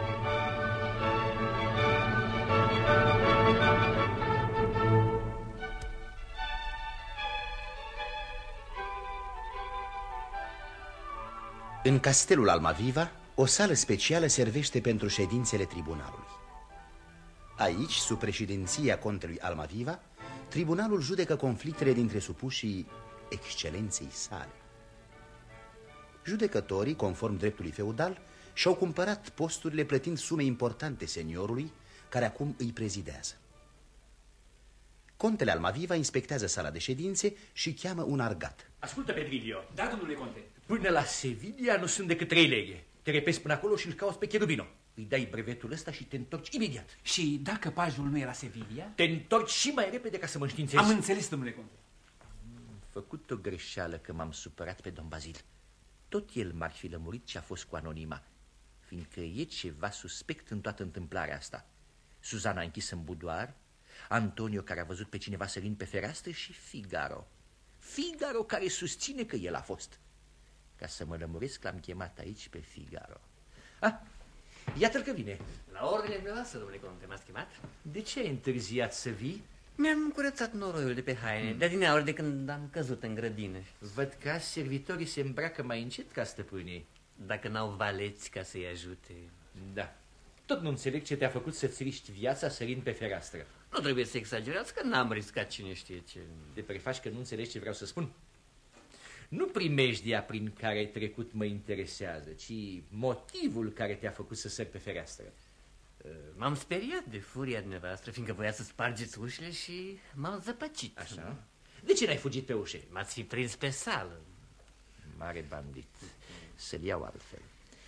În castelul Almaviva, o sală specială servește pentru ședințele tribunalului. Aici, sub președinția contelui Almaviva, tribunalul judecă conflictele dintre supușii excelenței sale. Judecătorii, conform dreptului feudal, și-au cumpărat posturile plătind sume importante seniorului, care acum îi prezidează. Contele Almaviva inspectează sala de ședințe și cheamă un argat. Ascultă, Pedrilio. Da, domnule conte. Până la Sevilla nu sunt decât 3 leghe. Te repezi până acolo și îl cauți pe Cherubino. Îi dai brevetul ăsta și te întorci imediat. Și dacă pajul nu e la Sevilla? Te întorci și mai repede ca să mă înștiințezi. Am înțeles, domnule conte. Am făcut o greșeală că m-am supărat pe Don Bazil. Tot el m-ar fi lămurit și a fost cu anonima, fiindcă e ceva suspect în toată întâmplarea asta. Suzana a închis în budoar, Antonio care a văzut pe cineva sărind pe fereastră și Figaro. Figaro care susține că el a fost. Ca să mă lămuresc, l-am chemat aici pe Figaro. Iată-l că vine. La ordine dumneavoastră, domnule conte, m-ați chemat? De ce ai întârziat să vii? Mi-am curățat noroiul de pe haine, de adineauri de când am căzut în grădină. Văd că servitorii se îmbracă mai încet ca stăpânii. Dacă n-au valeți ca să-i ajute. Da. Tot nu înțeleg ce te-a făcut să-ți riști viața sărind pe fereastră. Nu trebuie să exagerați că n-am riscat cine știe ce. Te prefaci că nu înțelegi ce vreau să spun? Nu primejdia prin care ai trecut mă interesează, ci motivul care te-a făcut să sări pe fereastră. M-am speriat de furia dumneavoastră, fiindcă voia să spargeți ușile și m-au zăpăcit. Așa? De ce n-ai fugit pe ușe? M-ați fi prins pe sală. Mare bandit, să-l iau altfel.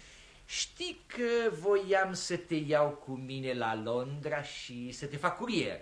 Știi că voiam să te iau cu mine la Londra și să te fac curier.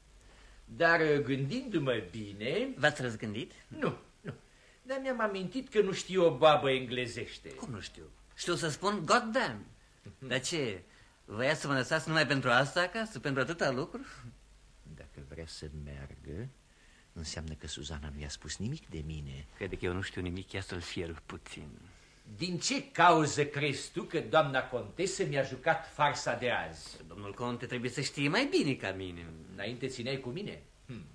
Dar gândindu-mă bine... V-ați răzgândit? Nu. Dar mi-am amintit că nu știu o babă englezește. Cum nu știu? Știu să spun goddamn. Dar ce, voia să mă lăsați numai pentru asta acasă, pentru atâta lucru? Dacă vrea să meargă, înseamnă că Suzana nu i-a spus nimic de mine. Crede că eu nu știu nimic, ia să-l fierb puțin. Din ce cauză crezi tu că doamna contesă mi-a jucat farsa de azi? Domnul conte trebuie să știe mai bine ca mine. Înainte țineai cu mine?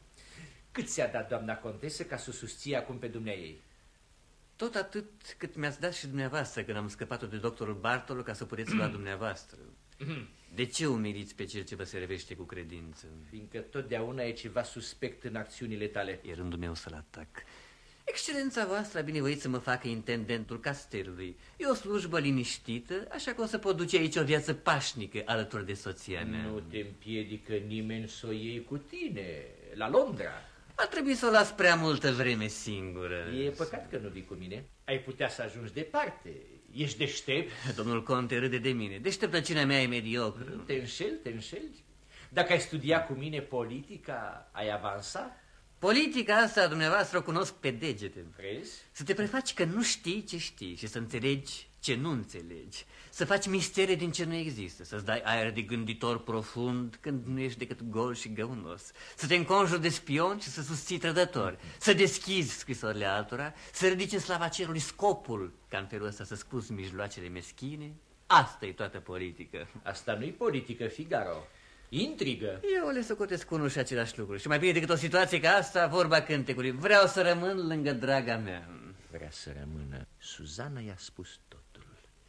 Cât ți-a dat doamna contesă ca să o susții acum pe dumneaei? Tot atât cât mi-ați dat și dumneavoastră când am scăpat-o de doctorul Bartolo ca să puteți lua dumneavoastră. De ce umiliți pe cel ce vă servește cu credință? Fiindcă totdeauna e ceva suspect în acțiunile tale. E rândul meu să-l atac. Excelența voastră a binevoit să mă facă intendentul castelului. E o slujbă liniștită, așa că o să pot duce aici o viață pașnică alături de soția mea. Nu te împiedică nimeni să o iei cu tine, la Londra. A trebuit să o las prea multă vreme singură. E păcat că nu vii cu mine. Ai putea să ajungi departe. Ești deștept. Domnul conte râde de mine. Deșteptăciunea mea e mediocră. Te înșeli. Dacă ai studia cu mine politica, ai avansa? Politica asta dumneavoastră o cunosc pe degete. Crezi? Să te prefaci că nu știi ce știi și să înțelegi ce nu înțelegi. Să faci mistere din ce nu există. Să-ți dai aer de gânditor profund când nu ești decât gol și găunos. Să te înconjuri de spion și să susții trădători. Să deschizi scrisorile altora. Să ridici în slava cerului scopul, ca în felul ăsta să scuzi mijloacele meschine. Asta e toată politică. Asta nu-i politică, Figaro. Intrigă. Eu le socotesc unul și același lucru. Și mai bine decât o situație ca asta, vorba cântecului. Vreau să rămân lângă draga mea. Vrea să rămână. Suzana i-a spus totul.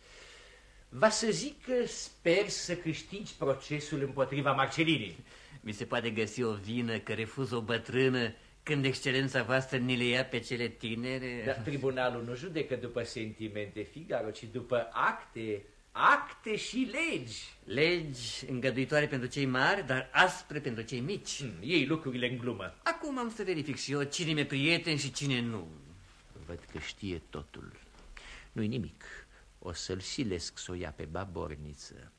Va să zic că sper să câștigi procesul împotriva Marcelinii. Mi se poate găsi o vină că refuz o bătrână când excelența voastră ni le ia pe cele tinere? Dar tribunalul nu judecă după sentimente, Figaro, ci după acte și legi. Legi îngăduitoare pentru cei mari, dar aspre pentru cei mici. Iei lucrurile în glumă. Acum am să verific și eu cine mi-e prieten și cine nu. Văd că știe totul. Nu-i nimic. O să-l silesc să o ia pe baborniță.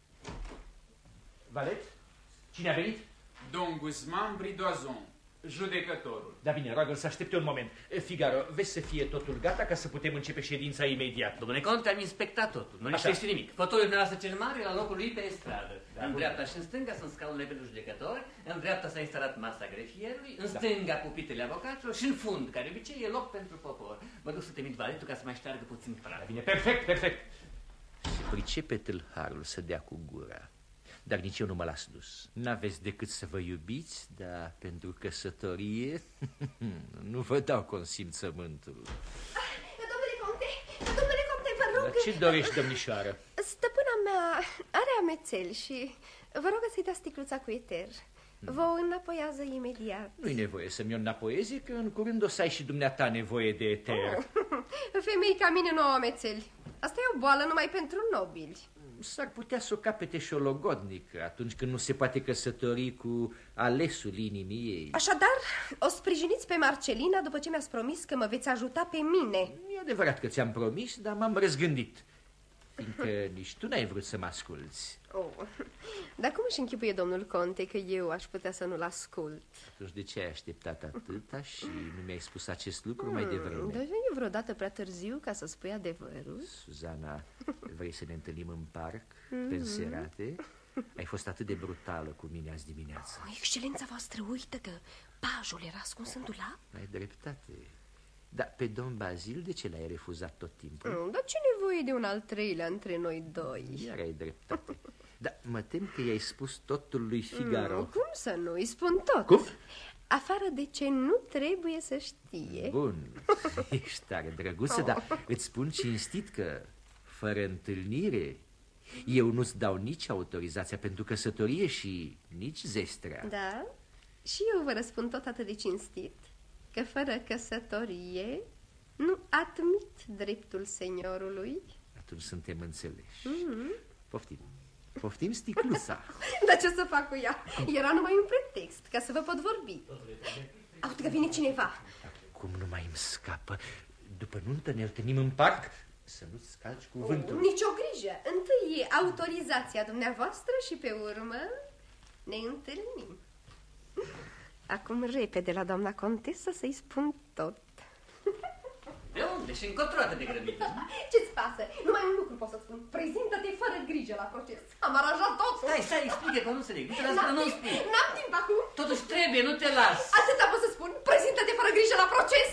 Valet? Cine a venit? Don Guzman Bridoazon, judecătorul. Da, bine, roagă-l să aștepte un moment. Figaro, vezi să fie totul gata ca să putem începe ședința imediat. Domnule conte, am inspectat totul. Nu lipsește nimic. Fotoliul dumneavoastră cel mare la locul lui pe stradă. În dreapta și în stânga sunt scaunele pentru judecători, în dreapta s-a instalat masa grefierului, în stânga pupitrele avocaților și în fund, care de obicei e loc pentru popor. Mă duc să te mit valetul ca să mai șteargă puțin praf. Bine, perfect. Se pricepe tâlharul să dea cu gura. Dar nici eu nu mă las dus. N-aveți decât să vă iubiți, dar pentru căsătorie nu vă dau consimțământul. Domnule conte, vă rog... Ce dorești, domnișoară? Stăpâna mea are amețel și vă rog să-i dați sticluța cu eter. Vă înapoiază imediat. Nu-i nevoie să mi-o înapoieze, că în curând o să ai și dumneata nevoie de eter. Femei ca mine nu au amețeli. Asta e o boală numai pentru nobili. S-ar putea să o capete și o logodnic atunci când nu se poate căsători cu alesul inimii ei. Așadar, o sprijiniți pe Marcelina după ce mi-ați promis că mă veți ajuta pe mine. E adevărat că ți-am promis, dar m-am răzgândit, fiindcă nici tu n-ai vrut să mă asculți. Dar cum își închipuie domnul conte că eu aș putea să nu-l ascult? Atunci de ce ai așteptat atâta și nu mi-ai spus acest lucru mai devreme? Dar e vreodată prea târziu ca să spui adevărul? Suzana, vrei să ne întâlnim în parc, pe înserate? Ai fost atât de brutală cu mine azi dimineață. Excelența voastră uită că pajul era ascuns în dulap? Ai dreptate. Dar pe domn Bazil de ce l-ai refuzat tot timpul? Dar ce nevoie de un al treilea între noi doi? Iar ai dreptate. Dar mă tem că i-ai spus totul lui Figaro. Cum să nu? Îi spun tot. Cum? Afară de ce nu trebuie să știe. Bun, ești tare drăguță, dar îți spun cinstit că fără întâlnire eu nu-ți dau nici autorizația pentru căsătorie și nici zestrea. Da? Și eu vă răspund tot atât de cinstit că fără căsătorie Nu admit dreptul seniorului. Atunci suntem înțeleși. Poftim. Poftim sticluța. Dar ce să fac cu ea? Era numai un pretext ca să vă pot vorbi. Aud că vine cineva. Cum nu mai îmi scapă? După nuntă ne întâlnim în parc. Să nu-ți scalci cuvântul. Nici o grijă. Întâi e autorizația dumneavoastră și pe urmă ne întâlnim. Acum repede la doamna contesă să-i spun tot. De unde? Și încotro atât de grăbită? Ce-ți pasă? Numai un lucru pot să spun. Prezintă-te fără grijă la proces. Am aranjat totul. Stai, explică că nu înțeleg. Nu te las până nu spui. N-am timp acum. Totuși trebuie, nu te las. Atâta pot să spun. Prezintă-te fără grijă la proces.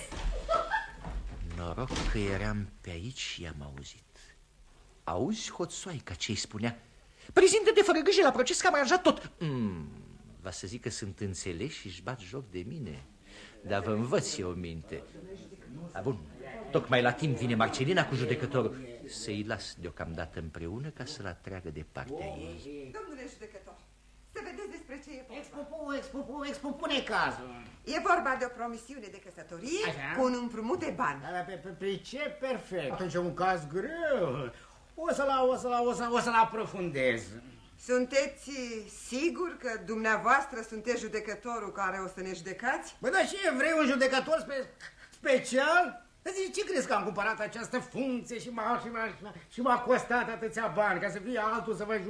Noroc că eram pe aici și i-am auzit. Auzi, hoțoaica, ce-i spunea? Prezintă-te fără grijă la proces că am aranjat tot. Va să zic că sunt înțeleși și își bat joc de mine. Dar vă învăț eu minte. Bun, tocmai la timp vine Marcelina cu judecătorul. Să-i las deocamdată împreună ca să-l atragă de partea ei. Domnule judecător, să vedeți despre ce e vorba. Expune cazul. E vorba de o promisiune de căsătorie. Așa? Cu un împrumut de bani. Pe ce perfect. Atunci e un caz greu. O să-l aprofundez. Sunteți sigur că dumneavoastră sunteți judecătorul care o să ne judecați? Bă, dar ce, vrei un judecător special? Ce crezi că am cumpărat această funcție și m-a costat atâția bani ca să fie altul să vă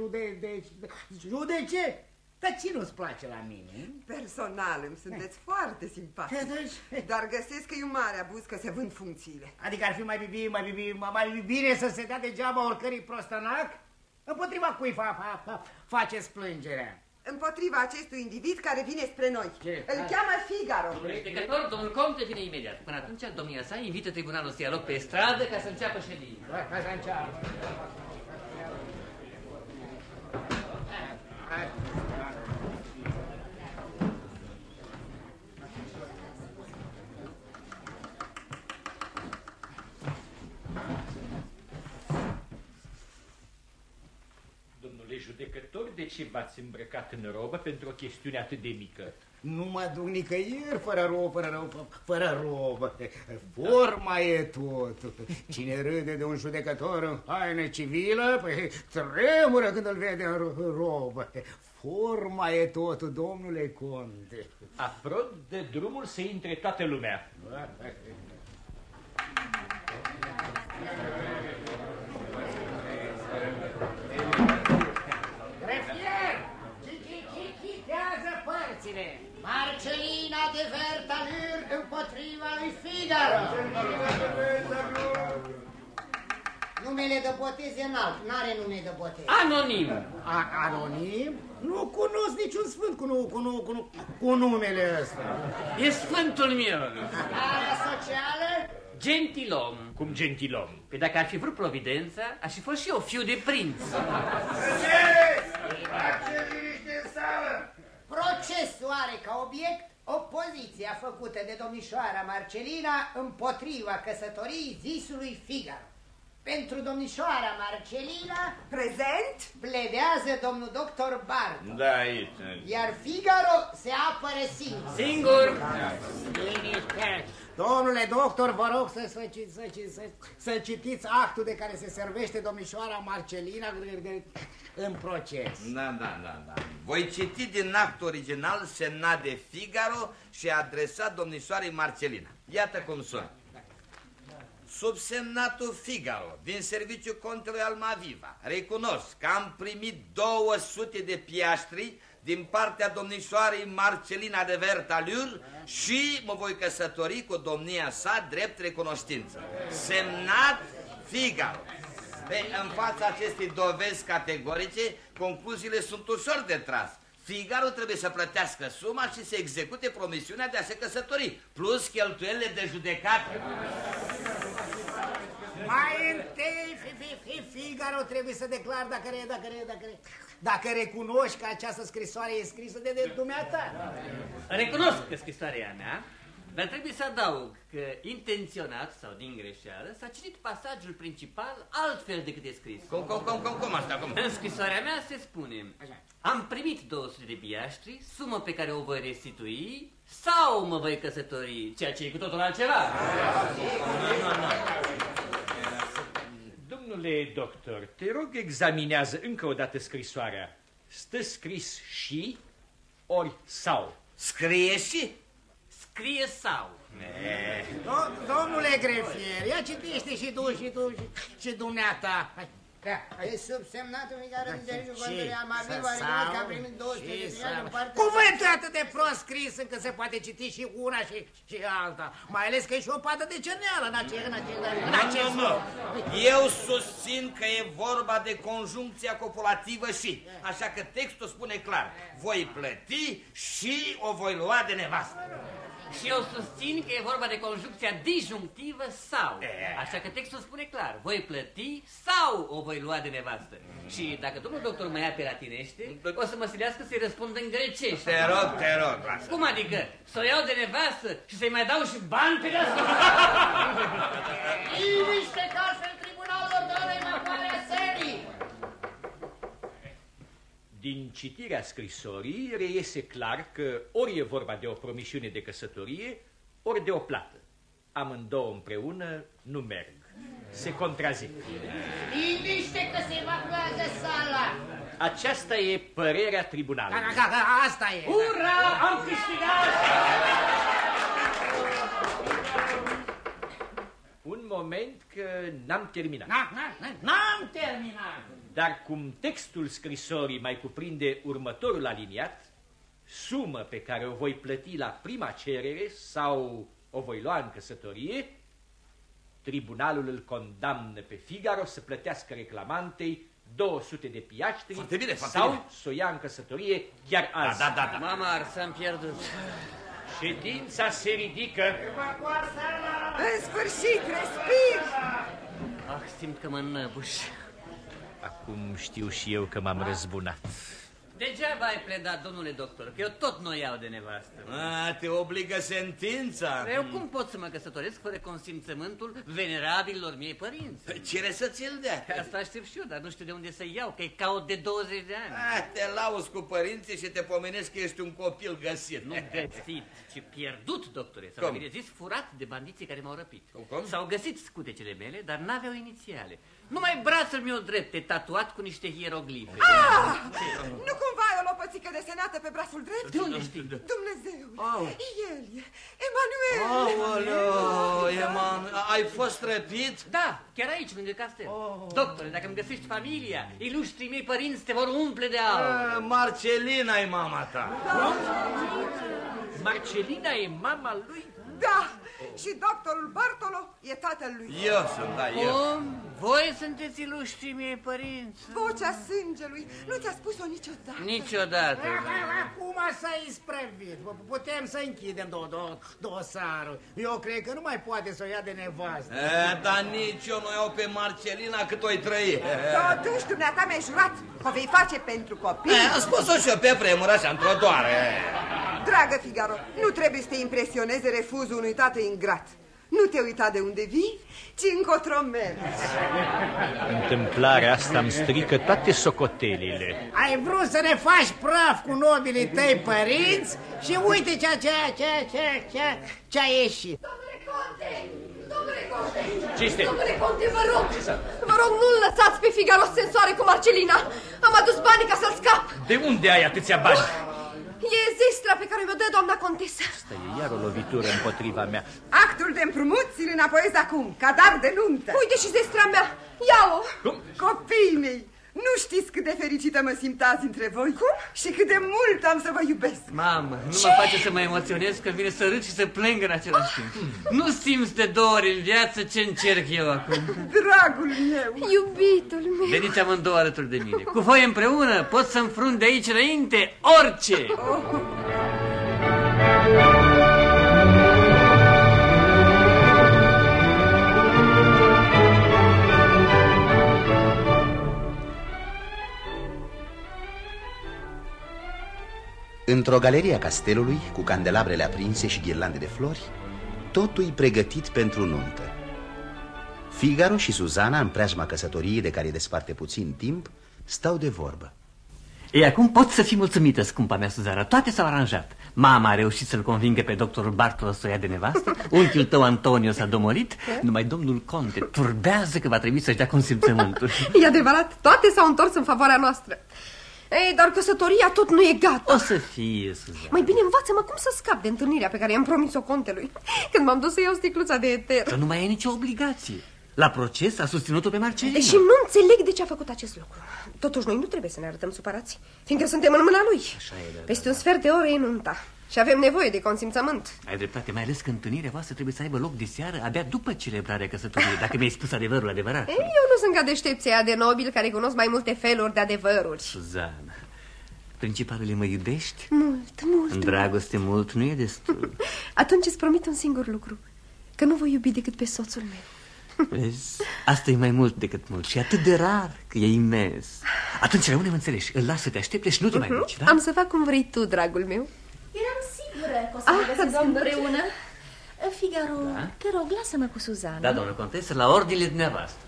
judece? Dar ce nu-ți place la mine? Personal îmi sunteți foarte simpatici. Dar găsesc că e un mare abuz că se vând funcțiile. Adică ar fi mai bine să se dea degeaba oricărui prostănac? Împotriva cui faceți plângerea? Împotriva acestui individ care vine spre noi. Îl cheamă Figaro. Judecător, domnul Comte vine imediat. Până atunci, domnia sa invită tribunalul să ia loc pe stradă ca să înceapă ședința. Ca să înceapă. Judecător, de ce v-ați îmbrăcat în robă pentru o chestiune atât de mică? Nu mă duc nicăieri fără robă. Forma e tot. Cine râde de un judecător în haină civilă, păi tremură când îl vede în robă. Forma e tot, domnule conte. Aprob de drumul să intre toată lumea. Marcelina de Vertalur împotriva lui Figaro. Numele de botez e înalt, n-are nume de botez. Anonim. Anonim? Nu cunosc niciun sfânt cu numele ăsta. E sfântul meu. Starea socială? Gentilom. Cum gentilom? Păi dacă ar fi vrut providența, aș fi fost și eu fiu de prinț. Procesul are ca obiect opoziția făcută de domnișoara Marcelina împotriva căsătoriei zisului Figaro. Pentru domnișoara Marcelina prezent pledează domnul doctor Barton. Da, aici. Iar Figaro se apără singur. Singur? Domnule doctor, vă rog să citiți actul de care se servește domnișoara Marcelina în proces. Da. Voi citi din actul original semnat de Figaro și adresat domnișoarei Marcelina. Iată cum sună. Subsemnatul Figaro, din serviciul contelui Almaviva, recunosc că am primit 200 de piaștri din partea domnișoarei Marcelina de Vertalur și mă voi căsători cu domnia sa drept recunoștință. Semnat Figaro. În fața acestei dovezi categorice, concluziile sunt ușor de tras. Figaro trebuie să plătească suma și să execute promisiunea de a se căsători, plus cheltuielile de judecată. Mai întâi Figaro trebuie să declar dacă recunoști că această scrisoare e scrisă de dumneata. Recunosc că scrisoarea e a mea. Dar trebuie să adaug că intenționat sau din greșeală s-a citit pasajul principal altfel decât e scris. Cum asta? Cum? În scrisoarea mea se spune: am primit 200 de piaștri, sumă pe care o voi restitui sau mă voi căsători, ceea ce e cu totul altceva. Domnule doctor, te rog, examinează încă o dată scrisoarea. Stă scris și ori sau? Scrie și? Scrie sau. Domnule grefier, ia citește și tu și dumneata. E subsemnatul Figaro din Gergiu Contului Almaviva, că a primit 200 de piaștri în partea... Cuvântul e atât de prost scris încât se poate citi și una și alta. Mai ales că e și o padă de cerneală în acest loc. Eu susțin că e vorba de conjuncția copulativă și. Așa că textul spune clar: voi plăti și o voi lua de nevastă. Și eu susțin că e vorba de conjuncția disjunctivă sau. Așa că textul spune clar: voi plăti sau o voi lua de nevastă. Și dacă domnul doctor mă ia pe latinește, o să mă silească să-i răspund în grecește. Te rog, lasă. Cum adică? Să o iau de nevastă și să-i mai dau și bani pe deasupra? Liniște, că altfel tribunalul ordonă evacuarea serii. Din citirea scrisorii reiese clar că ori e vorba de o promisiune de căsătorie, ori de o plată. Amândouă împreună nu merg. Se contrazic. Liniște, că se evacuează sala. Aceasta e părerea tribunalului. Asta e. Ura! Am câștigat! Un moment că n-am terminat. N-am terminat. Dar cum textul scrisorii mai cuprinde următorul aliniat, sumă pe care o voi plăti la prima cerere sau o voi lua în căsătorie, tribunalul îl condamnă pe Figaro să plătească reclamantei 200 de piaștri sau să o ia în căsătorie chiar azi. Da. Mama, s-am pierdut. Ședința se ridică. În sfârșit, respir! Simt că mă înnăbuș. Acum știu și eu că m-am răzbunat. Degeaba ai pledat, domnule doctor, că eu tot nu iau de nevastă. Te obligă sentința. Eu cum pot să mă căsătoresc fără consimțământul venerabililor mei părinți? Cere să ți-l dea. Asta aștept și eu, dar nu știu de unde să iau, că-i caut de 20 de ani. Te lauzi cu părinții și te pomenești că ești un copil găsit. Nu găsit, ci pierdut, doctore. Sau bine zis, furat de bandiții care m-au răpit. S-au găsit scutecele mele, dar n-aveau inițiale. Numai brațul meu drept e tatuat cu niște hieroglife. Nu cumva ai o lopățică desenată pe brațul drept? De unde știi? Dumnezeu, el e Emanuel. Emanuel, ai fost răpit? Da, chiar aici, lângă castel. Doctore, dacă îmi găsești familia, ilustrii mei părinți te vor umple de aur. Marcelina e mama ta. Marcelina e mama lui? Da, și doctorul Bartolo e tatăl lui. Eu sunt, eu. Cum? Voi sunteți ilustrii mei părinți? Vocea sângelui nu ți-a spus-o niciodată. Niciodată. Acum s-a isprăvit. Putem să închidem dosarul. Eu cred că nu mai poate să o ia de nevastă. Dar nici eu nu iau pe Marcelina cât o-i trăi. Totuși, dumneata mi-ai jurat că o vei face pentru copii. Am spus-o și eu pe vremuri așa, într-o doare. Dragă Figaro, nu trebuie să te impresioneze refuzul unui tată ingrat. Nu te uita de unde vii, ci încotro mergi. Întâmplarea asta îmi strică toate socotelile. Ai vrut să ne faci praf cu nobilii tăi părinți și uite ce a ieșit. Domnule Conte! Ce este? Domnule Conte, vă rog, nu-l lăsați pe Figaro să se însoare cu Marcelina. Am adus banii ca să-l scap. De unde ai atâția bani? E zestra pe care mi-o dă doamna contesă. Asta e iar o lovitură împotriva mea. Actul de împrumut ți-l înapoiez acum, cadar de nuntă. Uite și zestra mea, ia-o. Copiii mei, nu știți cât de fericită mă simt azi între voi? Cum? Și cât de mult am să vă iubesc. Mamă, nu mă face să mă emoționez, că vine să râd și să plâng în același timp. Nu simți de 2 ori în viață ce încerc eu acum. Dragul meu, iubitul meu. Veniți amândouă alături de mine. Cu voi împreună pot să înfrunt de aici înainte orice. Într-o galerie a castelului, cu candelabrele aprinse și ghirlande de flori, totul pregătit pentru nuntă. Figaro și Suzana, în preajma căsătoriei de care îi desparte puțin timp, stau de vorbă. Ei, acum pot să fii mulțumită, scumpa mea Suzana. Toate s-au aranjat. Mama a reușit să-l convingă pe doctorul Bartolo să o ia de nevastă. Unchiul tău Antonio s-a domolit. Numai domnul conte turbează că va trebui să-și dea consimțământul. E adevărat, toate s-au întors în favoarea noastră. Ei, dar căsătoria tot nu e gata. O să fie, Suzana. Mai bine învață-mă cum să scap de întâlnirea pe care i-am promis-o contelui când m-am dus să iau sticluța de eter. Că nu mai ai nicio obligație. La proces a susținut-o pe Marcelina. Și nu înțeleg de ce a făcut acest lucru. Totuși noi nu trebuie să ne arătăm supărați, fiindcă suntem în mâna lui. Așa e, da. Peste un sfert de oră e nunta și avem nevoie de consimțământ. Ai dreptate, mai ales că întâlnirea voastră trebuie să aibă loc de seară, abia după celebrarea căsătoriei, dacă mi-ai spus adevărul adevărat. Ei, eu nu sunt ca deștepții aia de nobili care cunosc mai multe feluri de adevăruri. Suzana, principalele, mă iubești? Mult, mult. În dragoste mult nu e destul. Atunci îți promit un singur lucru, că nu voi iubi decât pe soțul meu. Vezi? Asta e mai mult decât mult și atât de rar că e imens. Atunci rămânem înțeleși. Îl las să te aștepte și nu te mai duci, da? Am să fac cum vrei tu, dragul meu. Eram sigură că o să ne găsesc împreună. Figaro, da? Te rog, lasă-mă cu Suzana. Da, doamnă contesă, la ordinele dumneavoastră.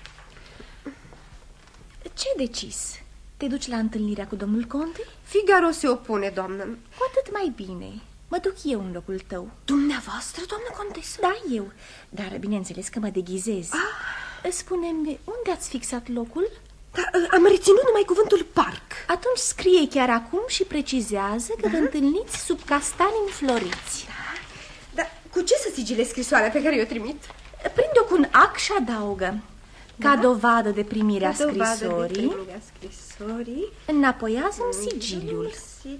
Ce-ai decis? Te duci la întâlnirea cu domnul conte? Figaro se opune, doamnă. Cu atât mai bine. Mă duc eu în locul tău. Dumneavoastră, doamnă contesă? Da, eu. Dar bineînțeles că mă deghizez. Spune-mi, unde ați fixat locul? Da, am reținut numai cuvântul parc. Atunci scrie chiar acum și precizează că vă întâlniți sub castani înfloriți. Dar cu ce să sigile scrisoarea pe care o trimit? Prinde-o cu un ac și adaugă. Ca dovadă de primirea scrisorii, înapoiază-mi sigiliul.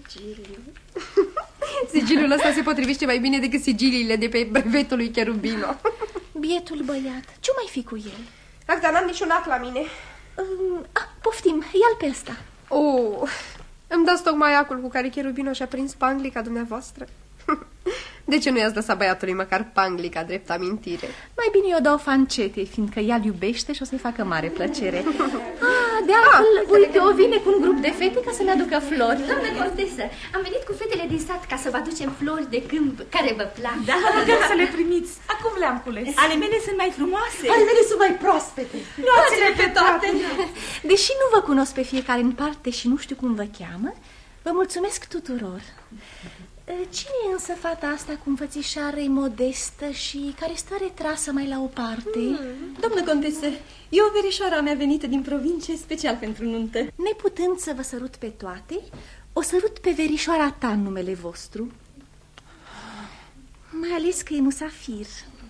Sigiliul ăsta se potrivește mai bine decât sigiliile de pe brevetul lui Cherubino. Bietul băiat, ce mai fi cu el? Dar n-am niciun ac la mine. Poftim, ia-l pe ăsta. Îmi dați tocmai acul cu care Cherubino și-a prins panglica dumneavoastră? De ce nu i-ați lăsat băiatului măcar panglica drept amintire? Mai bine eu dau fancetei, fiindcă ea-l iubește și o să-i facă mare plăcere. De altfel, uite, o vine cu un grup de fete ca să-mi aducă flori. Doamnă contesă, am venit cu fetele din sat ca să vă aducem flori de câmp care vă plac. Da, putem să le primiți. Acum le-am cules. Ale mele sunt mai frumoase. Ale mele sunt mai proaspete. Luați-le pe toate. Deși nu vă cunosc pe fiecare în parte și nu știu cum vă cheamă, vă mulțumesc tuturor. Cine e însă fata asta cu înfățișare modestă și care stă retrasă mai la o parte? Doamnă contesă, e o verișoara mea venită din provincie special pentru nuntă. Neputând să vă sărut pe toate, o sărut pe verișoara ta în numele vostru. Mai ales că e musafir.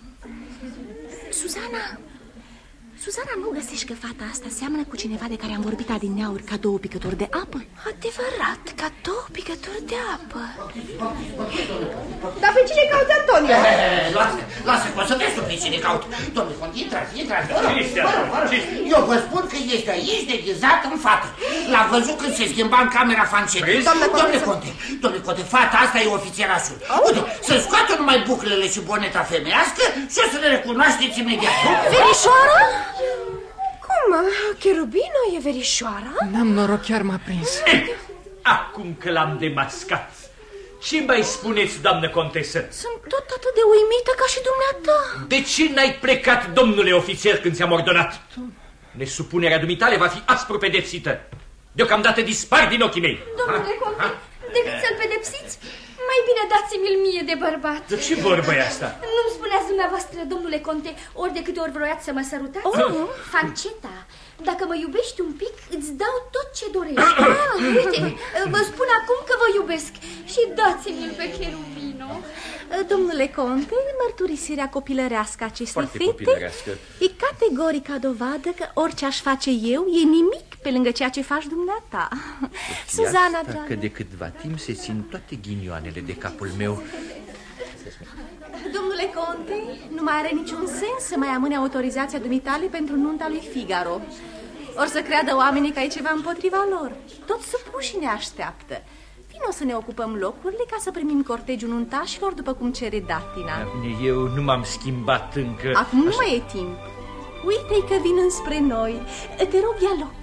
Suzana, nu găsești că fata asta seamănă cu cineva de care am vorbit adineauri, ca două picături de apă? Adevărat, ca două picături de apă. Dar pe cine caută Antonio? Lasă, poți să vezi tu pe cine caut. Domnule Conte, intrați. Eu vă spun că este aici deghizat în fată. L-am văzut când se schimba în camera fancetei. Domnule Conte, fata asta e ofițerașul. Uite, să scoată numai buclele și boneta femeiască și o să le recunoașteți imediat. Verișoara? Cum? Cherubino e verișoara? N-am noroc, chiar m-a prins. Acum că l-am demascat, ce mai spuneți, doamnă contesă? Sunt tot atât de uimită ca și dumneata. De ce n-ai plecat, domnule ofițer, când ți-am ordonat? Nesupunerea dumitale va fi aspru pedepsită. Deocamdată dispar din ochii mei. Domnule conte, decât să-l pedepsiți, mai bine dați-mi-l mie de bărbat. De ce vorbă e asta? Nu-mi spuneați dumneavoastră, domnule conte, ori de câte ori vroiați să mă sărutați? Fanceta, dacă mă iubești un pic, îți dau tot ce dorești. Uite, vă spun acum că vă iubesc și dați-mi-l pe Cherubino. Domnule conte, mărturisirea copilărească acestei fete e categorica dovadă că orice aș face eu e nimic pe lângă ceea ce faci dumneata. Suzana, dragă, că de câtva timp se țin toate ghinioanele de capul meu. Domnule conte, nu mai are niciun sens să mai amâne autorizația dumitale pentru nunta lui Figaro. Or să creadă oamenii că e ceva împotriva lor. Toți supușii ne așteaptă. Vino să ne ocupăm locurile ca să primim cortegiul nuntașilor după cum cere datina. Eu nu m-am schimbat încă. Acum nu mai e timp. Uite-i că vin înspre noi. Te rog, ia loc.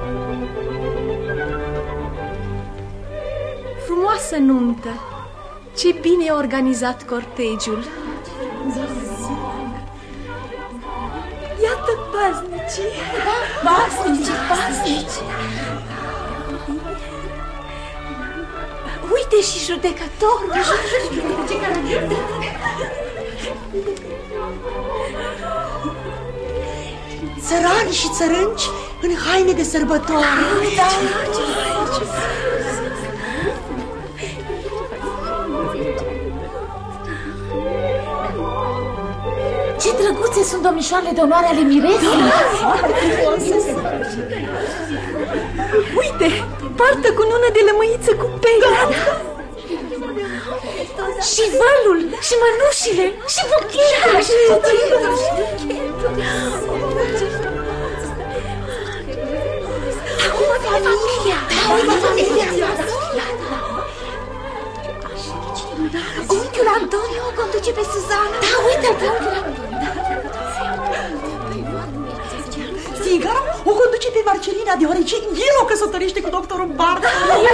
Frumoasă nuntă, Ce bine e organizat cortegiul. Iată paznicii. Paznici. Uite și judecătorul. Țărani și țărânci în haine de sărbătoare. Ce drăguțe sunt domnișoarele de onoare ale miresei. Uite, poartă cunună de lămâiță cu pene. Și vălul, și mănușile, și buchetul. Acum familia. Unchiul Antonio o conduce pe Suzana. Da, uite-l pe unchiul Antonio. Figaro o conduce pe Marcelina, deoarece el o căsătorește cu doctorul Bard.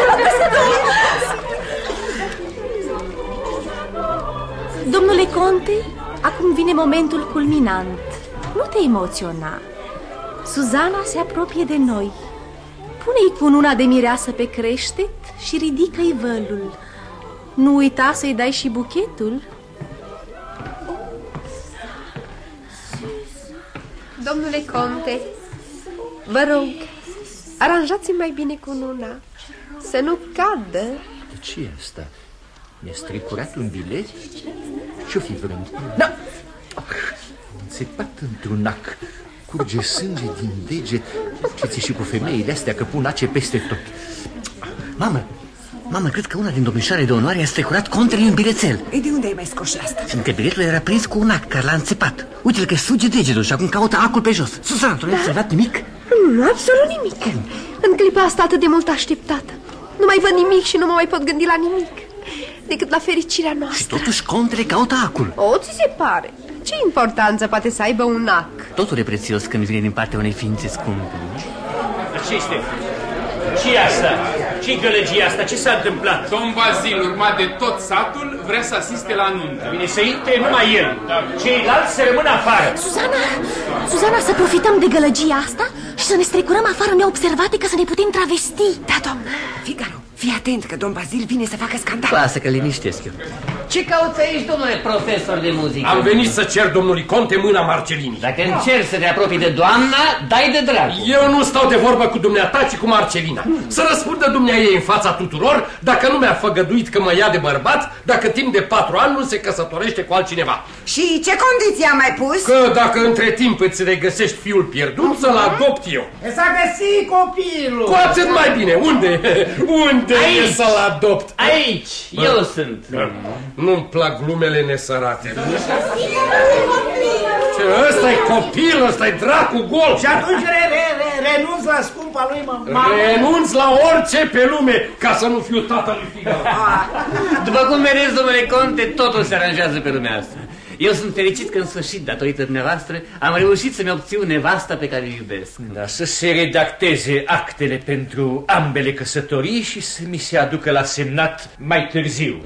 Domnule conte, acum vine momentul culminant. Nu te emoționa. Suzana se apropie de noi. Pune-i cununa de mireasă pe creștet și ridică-i vălul. Nu uita să-i dai și buchetul. Domnule conte, vă rog, aranjați-mi mai bine cununa, să nu cadă. Ce e asta? Mi-a strecurat un bilet? Ce-o fi vrând? Da! Înțepat într-un ac. Curge sânge din deget. Ce ți și cu femeile astea că pun ace peste tot. Mamă, cred că una din domnișoarele de onoare a strecurat contele un bilețel. E, de unde ai mai scos și asta? Fiindcă biletul era prins cu un ac care l-a înțepat. Uite-l că suge degetul și acum caută acul pe jos. Suzana, tu nu ai observat nimic? Nu, absolut nimic. În clipa asta atât de mult așteptată. Nu mai văd nimic și nu mă mai pot gândi la nimic decât la fericirea noastră. Și totuși contele caută acul. O, ți se pare? Ce importanță poate să aibă un ac? Totul e prețios când vine din partea unei ființe scumpe. Ce este? Ce-i asta? Ce-i gălăgia asta? Ce s-a întâmplat? Domn Bazil, urmat de tot satul, vrea să asiste la nuntă. Bine, să intre numai el. Ceilalți să rămână afară. Suzana, să profităm de gălăgia asta și să ne strecurăm afară neobservate ca să ne putem travesti. Da, doamnă. Figaro, fii atent că domn Bazil vine să facă scandal. Lasă că liniștesc eu. Ce cauți aici, domnule profesor de muzică? Am venit să cer domnului conte mâna Marcelinii. Dacă încerci să te apropii de doamna, dai de drag. Eu nu stau de vorbă cu dumneata, ci cu Marcelina. Să răspundă dumnea ei în fața tuturor dacă nu mi-a făgăduit că mă ia de bărbat, dacă timp de 4 ani nu se căsătorește cu altcineva. Și ce condiții am mai pus? Că dacă între timp îți regăsești fiul pierdut, să-l adopt eu. S-a găsit copilul. Cu atât mai bine. Unde? Unde e să-l adopt? Aici, eu sunt. Nu-mi plac glumele nesărate. Ce, ăsta-i copil, ăsta-i dracu gol. Și atunci renunț la scumpa lui mama. Renunț la orice pe lume ca să nu fiu tata lui Figaro. După cum vedeți, domnule conte, totul se aranjează pe lumea asta. Eu sunt fericit că în sfârșit, datorită dumneavoastră, am reușit să-mi obțin nevasta pe care o iubesc. Da, să se redacteze actele pentru ambele căsătorii și să mi se aducă la semnat mai târziu.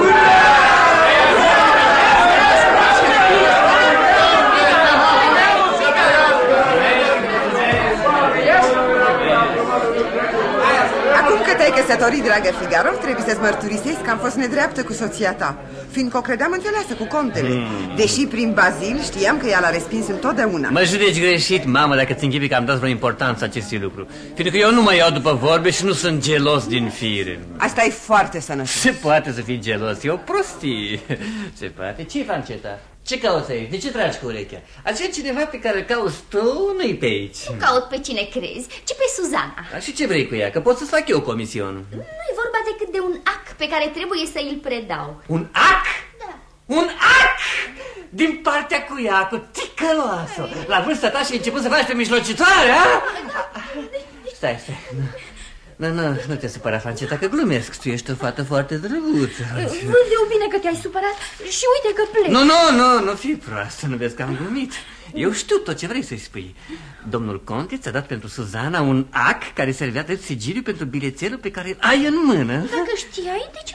Te-ai căsătorit, dragă Figaro, trebuie să-ți mărturisesc că am fost nedreaptă cu soția ta, fiindcă o credeam înțeleasă cu contele, deși prin Bazil știam că ea l-a respins întotdeauna. Mă judeci greșit, mamă, dacă ți închipui că am dat vreo importanță acestui lucru, fiindcă eu nu mă iau după vorbe și nu sunt gelos din fire. Asta e foarte sănătos. Se poate să fii gelos, e o prostie. Se poate. Ce-i, Franceta? Ce cauți aici? De ce tragi cu urechea? Acel cineva pe care îl cauți tu nu-i pe aici. Nu caut pe cine crezi, ci pe Suzana. Da, și ce vrei cu ea? Că pot să-ți fac eu comisionul. Nu e vorba decât de un ac pe care trebuie să îl predau. Un ac? Da. Un ac? Din partea cuia, cu ticăloasă. La vârsta ta și ai început să faci pe mijlocitoare, a? Stai. Nu te supăra, Franceta, că glumesc. Tu ești o fată foarte drăguță. Văd bine că te-ai supărat și uite că plec. Nu fi proastă, nu vezi că am glumit. Eu știu tot ce vrei să-i spui. Domnul conte ți-a dat pentru Suzana un ac care servea de sigiliu pentru bilețelul pe care îl ai în mână. Dacă știai, de ce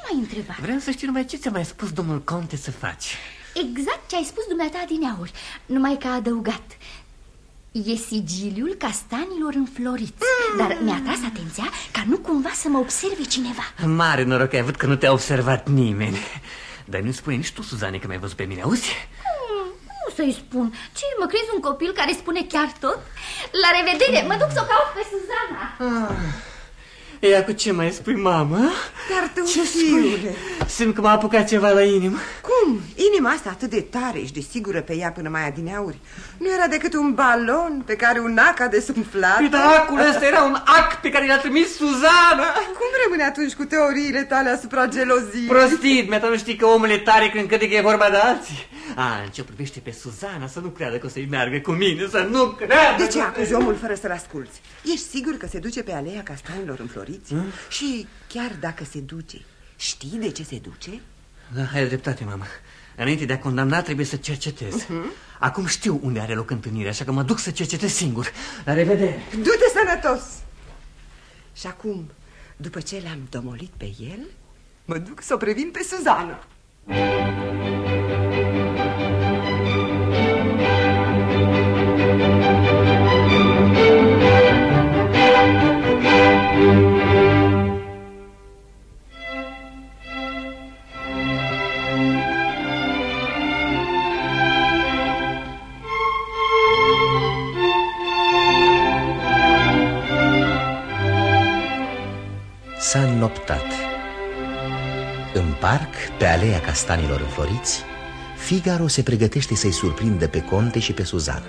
m-ai întrebat? Vreau să știu numai ce ți-a mai spus domnul conte să faci. Exact ce ai spus dumneata adineauri, numai că a adăugat. E sigiliul castanilor înfloriți, dar mi-a tras atenția ca nu cumva să mă observe cineva. Mare noroc că ai văzut că nu te-a observat nimeni. Dar nu spune nici tu, Suzane, că m-ai văzut pe mine, auzi? Nu să-i spun. Ce, mă crezi un copil care spune chiar tot? La revedere, mă duc să o caut pe Suzana. Ea cu ce mai spui, mamă? Dar tu, ce fiule? Simt că m-a apucat ceva la inimă. Cum? Inima asta atât de tare și de sigură pe ea până mai adineauri. Nu era decât un balon pe care un ac a desumflat? Acul ăsta era un ac pe care l-a trimis Suzana. Cum rămâne atunci cu teoriile tale asupra geloziei? Prostit, mi-a nu știi că omul e tare când crede că e vorba de alții. În ce privește pe Suzana, să nu creadă că o să-i meargă cu mine, să nu creadă. De ce acuzi omul fără să-l asculți? Ești sigur că se duce pe aleea castanilor înfloriți? Și chiar dacă se duce, știi de ce se duce? Da, ai dreptate, mamă. Înainte de a condamna trebuie să cercetez. Acum știu unde are loc întâlnirea, așa că mă duc să cercetez singur. La revedere. Du-te sănătos. Și acum, după ce l-am domolit pe el, mă duc să o previn pe Suzana. S-a înnoptat. În parc, pe aleea castanilor înfloriți, Figaro se pregătește să-i surprindă pe conte și pe Suzana.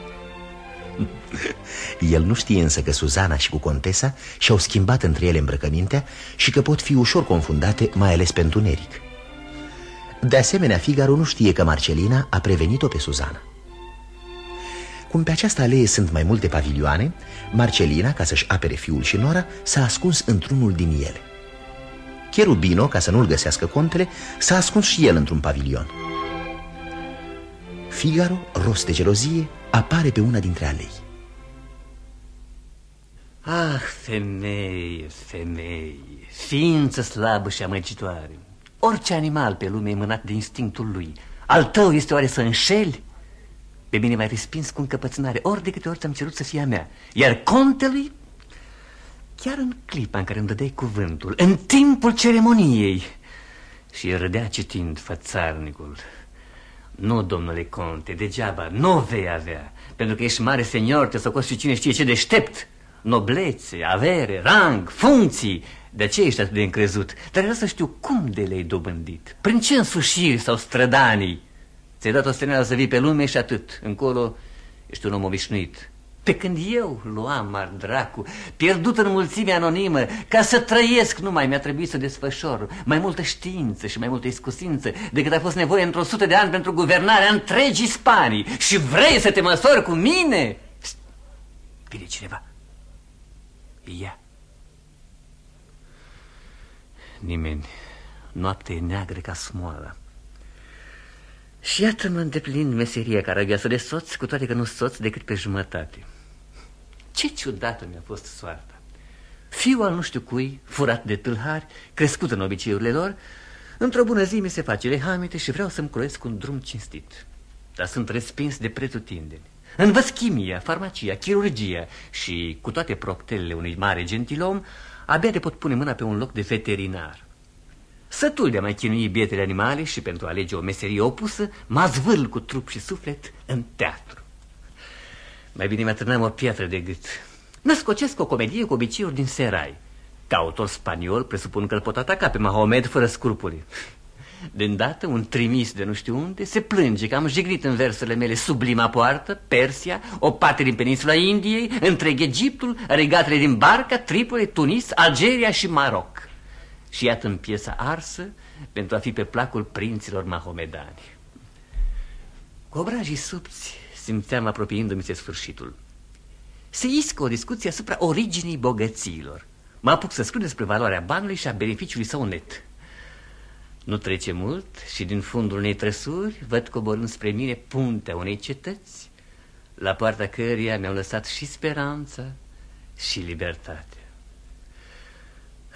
El nu știe însă că Suzana și cu contesa și-au schimbat între ele îmbrăcămintea și că pot fi ușor confundate, mai ales pe întuneric. De asemenea, Figaro nu știe că Marcelina a prevenit-o pe Suzana. Cum pe această alee sunt mai multe pavilioane, Marcelina, ca să-și apere fiul și nora, s-a ascuns într-unul din ele. Cherubino, ca să nu-l găsească contele, s-a ascuns și el într-un pavilion. Figaro, rost de gelozie, apare pe una dintre alei. Ah, femeie, femeie, ființă slabă și amăgitoare. Orice animal pe lume e mânat de instinctul lui. Al tău este oare să înșeli? Pe mine m-ai respins cu încăpățânare ori de câte ori ți-am cerut să fie a mea. Iar contelui, chiar în clipa în care îmi dădeai cuvântul, în timpul ceremoniei, și râdea citind fățarnicul. Nu, domnule conte, degeaba, nu vei avea, pentru că ești mare senior, te socoți și cine știe ce deștept. Noblețe, avere, rang, funcții. De ce ești atât de încrezut? Dar vreau să știu cum de le-ai dobândit. Prin ce însușiri sau strădanii? Ți-ai dat o străneală să vii pe lume și atât. Încolo ești un om obișnuit. Pe când eu luam, ar dracu, pierdut în mulțime anonimă, ca să trăiesc numai mi-a trebuit să desfășor mai multă știință și mai multă iscusință decât a fost nevoie într-o 100 de ani pentru guvernarea întregii Spanii. Și vrei să te măsori cu mine? Vine cineva. Ia. Nimeni. Noaptea e neagră ca smoala. Și iată-mă îndeplinind meseria caragioasă de soț, cu toate că nu soț decât pe jumătate. Ce ciudată mi-a fost soarta. Fiul al nu știu cui, furat de tâlhari, crescut în obiceiurile lor, într-o bună zi mi se face lehamite și vreau să-mi croiesc un drum cinstit. Dar sunt respins de pretutindeni. Învăț chimia, farmacia, chirurgia și, cu toate proptelele unui mare gentilom, abia te pot pune mâna pe un loc de veterinar. Sătul de a mai chinui bietele animale și pentru a alege o meserie opusă, mă zvârl cu trup și suflet în teatru. Mai bine mi-a o piatră de gât. Născocesc o comedie cu obiceiuri din serai. Ca autor spaniol, presupun că îl pot ataca pe Mahomed fără scrupule. De îndată, un trimis de nu știu unde se plânge că am jignit în versurile mele sublima poartă, Persia, o parte din peninsula Indiei, întreg Egiptul, regatele din Barca, Tripoli, Tunis, Algeria și Maroc. Și iată în piesa arsă pentru a fi pe placul prinților mahomedani. Cu obrajii subți simțeam apropiindu-mi se sfârșitul. Se iscă o discuție asupra originii bogățiilor. Mă apuc să scriu despre valoarea banului și a beneficiului său net. Nu trece mult și din fundul unei trăsuri văd coborând spre mine puntea unei cetăți, la poarta căreia mi-au lăsat și speranța și libertatea.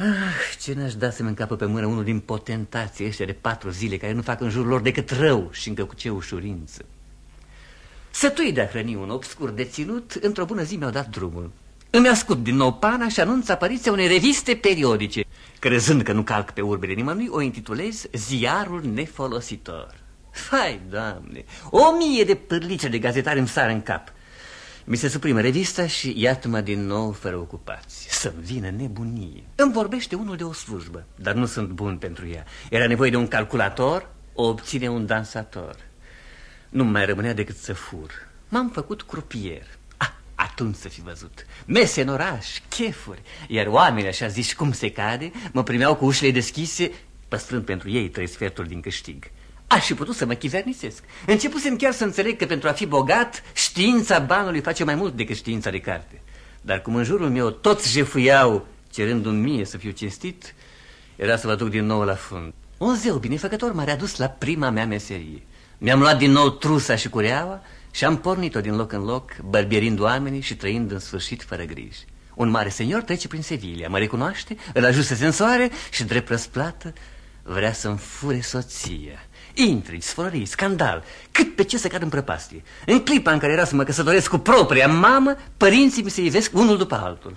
Ce n-aș da să-mi încapă pe mână unul din potentații ăștia de 4 zile, care nu fac în jurul lor decât rău și încă cu ce ușurință. Sătui de a hrăni un obscur deținut, într-o bună zi mi-au dat drumul. Îmi ascult din nou pana și anunț apariția unei reviste periodice. Crezând că nu calc pe urbile nimănui, o intitulez Ziarul Nefolositor. Fai, Doamne, 1000 de pârlice de gazetari îmi sar în cap. Mi se suprimă revista și iată-mă din nou fără ocupații. Să-mi vină nebunie. Îmi vorbește unul de o slujbă, dar nu sunt bun pentru ea. Era nevoie de un calculator, o obține un dansator. Nu mai rămânea decât să fur. M-am făcut crupier. Atunci să fi văzut mese în oraș, chefuri. Iar oamenii, așa zici cum se cade, mă primeau cu ușile deschise, păstrând pentru ei 3/4 din câștig. Aș fi putut să mă chivernisesc. Începusem chiar să înțeleg că pentru a fi bogat, știința banului face mai mult decât știința de carte. Dar cum în jurul meu toți jefuiau, cerându-mi mie să fiu cinstit, era să vă duc din nou la fund. Un zeu binefăcător m-a readus la prima mea meserie. Mi-am luat din nou trusa și cureaua și am pornit-o din loc în loc, bărbierind oamenii și trăind în sfârșit fără griji. Un mare senior trece prin Sevilla, mă recunoaște, îl ajută în soare și, drept răsplată, vrea să-mi fure soția. Intrigi, sfărării, scandal, cât pe ce să cad în prăpastie. În clipa în care era să mă căsătoresc cu propria mamă, părinții mi se ivesc unul după altul.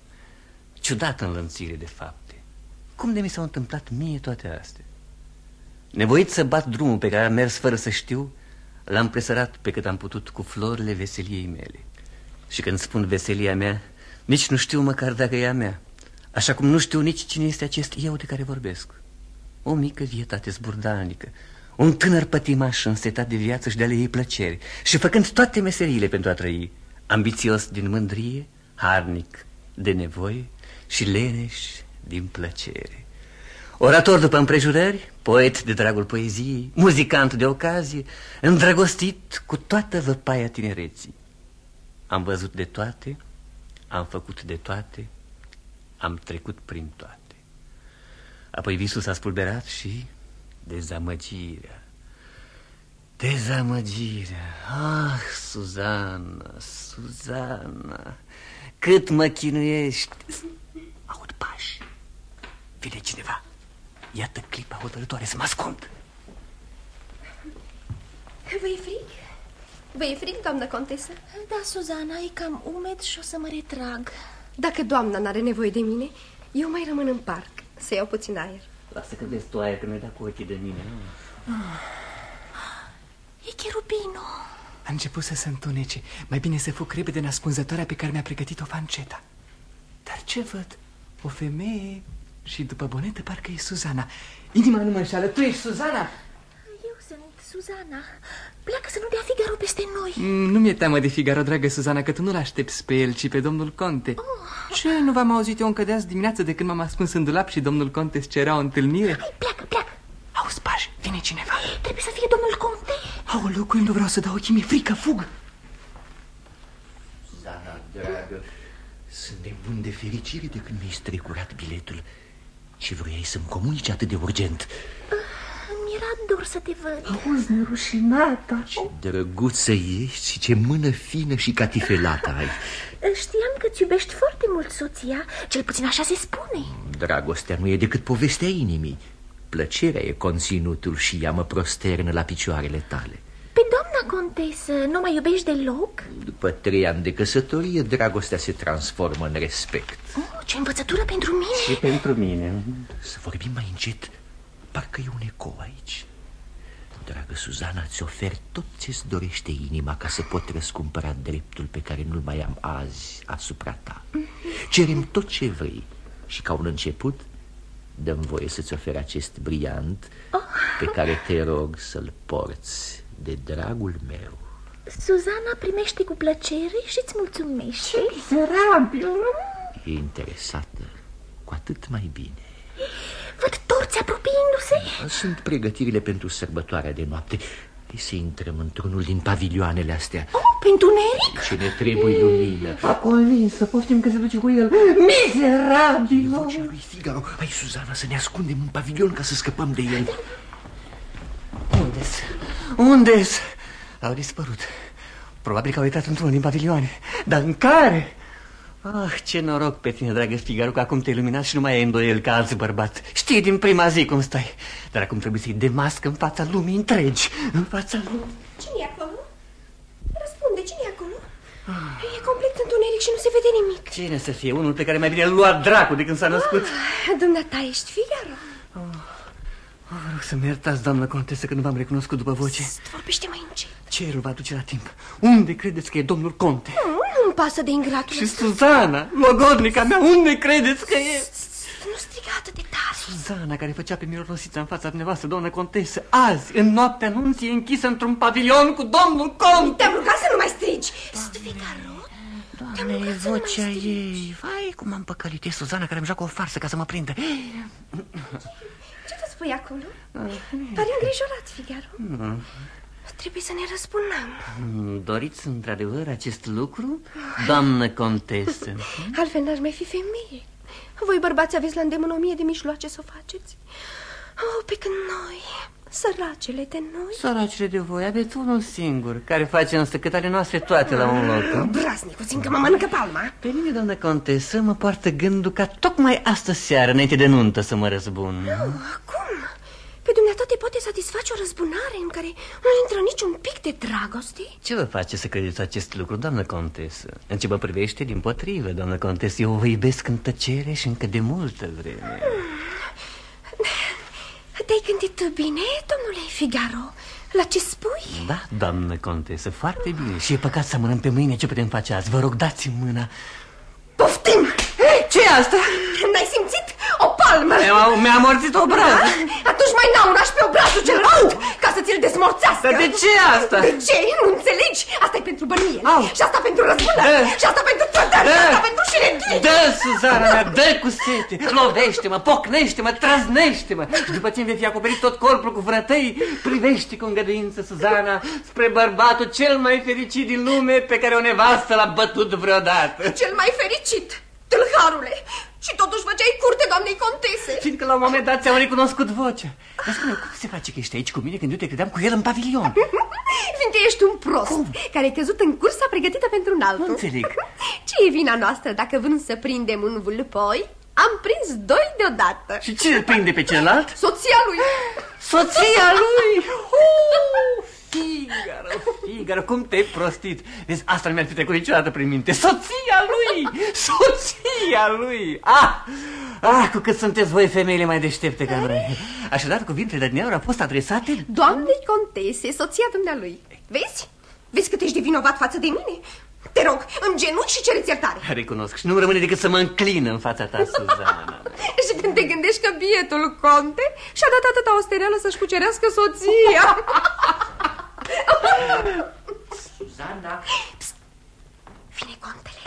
Ciudată înlănțire de fapte. Cum de mi s-au întâmplat mie toate astea? Nevoit să bat drumul pe care am mers fără să știu, l-am presărat pe cât am putut cu florile veseliei mele. Și când spun veselia mea, nici nu știu măcar dacă e a mea. Așa cum nu știu nici cine este acest eu de care vorbesc. O mică vietate zburdalnică, un tânăr pătimaș însetat de viață și de ale ei plăceri, și făcând toate meseriile pentru a trăi, ambițios din mândrie, harnic de nevoie și leneș din plăcere. Orator după împrejurări, poet de dragul poeziei, muzicant de ocazie, îndrăgostit cu toată văpaia tinereții. Am văzut de toate, am făcut de toate, am trecut prin toate. Apoi visul s-a spulberat și dezamăgirea. Dezamăgirea. Ah, Suzana, Suzana, cât mă chinuiești. Aud pași. Vine cineva. Iată clipa hotărătoare să mă ascund. Vă e frig? Vă e frig, doamnă contesă? Da, Suzana, e cam umed și o să mă retrag. Dacă doamna n-are nevoie de mine, eu mai rămân în parc să iau puțin aer. Lasă că vezi tu aer, că mi-ai dat cu ochii de mine. E Cherubino. A început să se întunece. Mai bine să fug repede în ascunzătoarea pe care mi-a pregătit-o Fanceta. Dar ce văd? O femeie și după bonetă parcă e Suzana. Inima nu mă înșală, tu ești Suzana? Eu sunt Suzana. Pleacă să nu dea Figaro peste noi. Nu mi-e teamă de Figaro, dragă Suzana, că tu nu l-aștepți pe el, ci pe domnul Conte. Ce, nu v-am auzit eu încă de azi dimineață de când m-am ascuns în dulap și domnul Conte îți cerea o întâlnire? Hai, pleacă, pleacă. Auzi, pași, vine cineva. Trebuie să fie domnul Conte. Aoleu, cu el nu vreau să dau ochii, mi-e frică, fug. Suzana, dragă, sunt nebun de fericire de când mi-ai strecurat biletul. Ce vroiai să-mi comunici atât de urgent? Mi-era dor să te văd. Auzi, nerușinata. Ce drăguță ești și ce mână fină și catifelată ai. Știam că-ți iubești foarte mult soția, cel puțin așa se spune. Dragostea nu e decât povestea inimii. Plăcerea e conținutul și ea mă prosternă la picioarele tale. Pe doamna contesă nu mai iubești deloc? După 3 ani de căsătorie, dragostea se transformă în respect. Ce învățătură pentru mine. Și pentru mine. Să vorbim mai încet, parcă e un ecou aici. Dragă Suzana, îți ofer tot ce-ți dorește inima ca să pot răscumpăra dreptul pe care nu-l mai am azi asupra ta. Cerem tot ce vrei și ca un început dăm voie să-ți ofer acest briant pe care te rog să-l porți de dragul meu. Suzana primește cu plăcere și îți mulțumește. Ce miserabil! E interesată, cu atât mai bine. Văd torți apropiindu-se. Sunt pregătirile pentru sărbătoarea de noapte. Hai să intrăm într-unul din pavilioanele astea. Pentru Neric? Ce ne trebuie lumină. Acolo să poftim că se duce cu el. Miserabil! Vocea lui Figaro. Hai, Suzana, să ne ascundem în pavilion ca să scăpăm de el. Unde-s? Unde-s? Au dispărut. Probabil că au intrat într-unul din pavilioane. Dar în care? Ah, ce noroc pe tine, dragă Figaro, că acum te-ai luminat și nu mai ai îndoiel ca alți bărbați. Știi din prima zi cum stai. Dar acum trebuie să-i demască în fața lumii întregi. În fața lumii. Cine e acolo? Răspunde, cine e acolo? E complet întuneric și nu se vede nimic. Cine să fie? Unul pe care mai bine îl lua dracu de când s-a născut. Dumneata ești Figaro? Vă rog să-mi iertați, doamnă contesă, că nu v-am recunoscut după voce. Vorbește mai încet. Cerul va duce la timp. Unde credeți că e domnul conte? Nu-mi pasă de ingratul. Și Suzana, logodnica mea, unde credeți că e? Nu striga atât de tare. Suzana, care făcea pe mironosița în fața dumneavoastră, doamnă contesă, azi, în noaptea anunții, e închisă într-un pavilion cu domnul conte. Te-am rugat să nu mai strigi. Figaro? Doamne, e vocea ei. Vai, cum am păcălit. E Suzana care îmi joacă o farsă ca să mă prindă. Ce vă spui acolo? Pare îngrijorat, Figaro. Trebuie să ne răspundem. Doriți într-adevăr acest lucru, doamnă contesă? Altfel n-aș mai fi femeie. Voi, bărbați, aveți la îndemână 1000 de mijloace să o faceți. Pe când noi, săracele de noi... Săracele de voi, aveți unul singur, care face însă cât ale noastre toate la un loc. Braznicu, țin că mă mănâncă palma. Pe mine, doamnă contesă, mă poartă gândul ca tocmai astă seară, înainte de nuntă, să mă răzbun. Cum? Pe dumneata te poate satisface o răzbunare în care nu intră niciun pic de dragoste? Ce vă face să credeți acest lucru, doamnă contesă? În ce mă privește, dimpotrivă, doamnă contesă, eu vă iubesc în tăcere și încă de multă vreme. Te-ai gândit bine, domnule Figaro, la ce spui? Da, doamnă contesă, foarte bine. Și e păcat să amânăm pe mâine. Ce putem face azi? Vă rog, dați-mi mâna. Poftim! Ce e asta? N-ai simțit? O palmă! Mi-a amorțit obrazul. Atunci mai n-au unași pe obrazul celălalt ca să ți-l desmorțească. Dar de ce asta? De ce? Nu înțelegi? Asta e pentru bănuieli. Și asta pentru răzbunare. Și asta pentru trădări. Și asta pentru șiretii. Dă, Suzana mea, dă cu sete. Lovește-mă, pocnește-mă, trăznește-mă. Și după ce îmi vei fi acoperit tot corpul cu vrătăi, privește cu îngăduință, Suzana, spre bărbatul cel mai fericit din lume pe care o nevastă l-a bătut vreodată. Cel mai fericit, tâlharule. Și totuși făceai curte doamnei contese. Fiindcă la un moment dat ți-am recunoscut vocea. Dar spune, cum se face că ești aici cu mine când eu te credeam cu el în pavilion? Fiindcă ești un prost care ai căzut în cursa pregătită pentru un altul. Nu înțeleg. Ce e vina noastră dacă vrând să prindem un vulpoi, am prins doi deodată? Și cine îl prinde pe celălalt? Soția lui. Soția lui? Figaro, cum te-ai prostit? Vezi, asta nu mi-ar fi trecut niciodată prin minte. Soția lui! Soția lui! Cu cât sunteți voi femeile mai deștepte ca noi. Așadar, cuvintele de adineauri au fost adresate doamnei contese, soția dumnealui. Vezi? Vezi cât ești de vinovat față de mine? Te rog, în genunchi și cereți iertare. Recunosc și nu rămâne decât să mă înclin în fața ta, Suzana. Și când te gândești că bietul conte și-a dat atâta ostereală să-și cucerească soția. Suzana. Psst. Vine contele.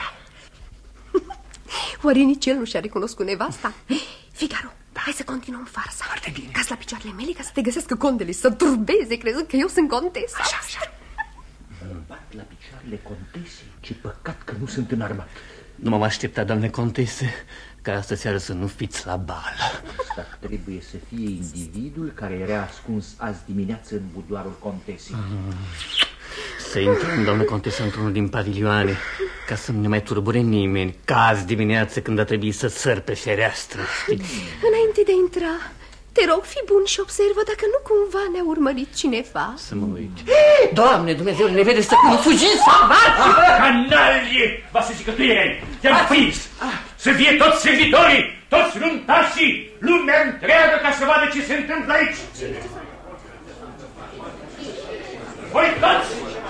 Oare nici el nu și-a recunoscut nevasta? Figaro, hai să continuăm farsa. Foarte bine. Caz la picioarele mele ca să te găsească contele, să turbeze crezând că eu sunt contesa. Așa. Bat la picioarele contesei. Ce păcat că nu sunt înarmat. Nu m-am așteptat, doamne contese, ca astă seară să nu fiți la bal. Asta trebuie să fie individul care era ascuns azi dimineață în budoarul contesei. Să intrăm, doamnă contesă, într-unul din pavilioane, ca să nu ne mai turbure nimeni, ca azi dimineață când a trebuit să săr pe fereastră. Înainte de a intra, te rog, fi bun și observă dacă nu cumva ne-a urmărit cineva. Să mă uit. Doamne, Dumnezeu, ne vede să nu fugiți, salvați-vă! Canalie! Va să zic că tu erai! Te-am prins! Să fie toți servitorii, toți runtașii, lumea întreagă ca să vadă ce se întâmplă aici! Voi toți,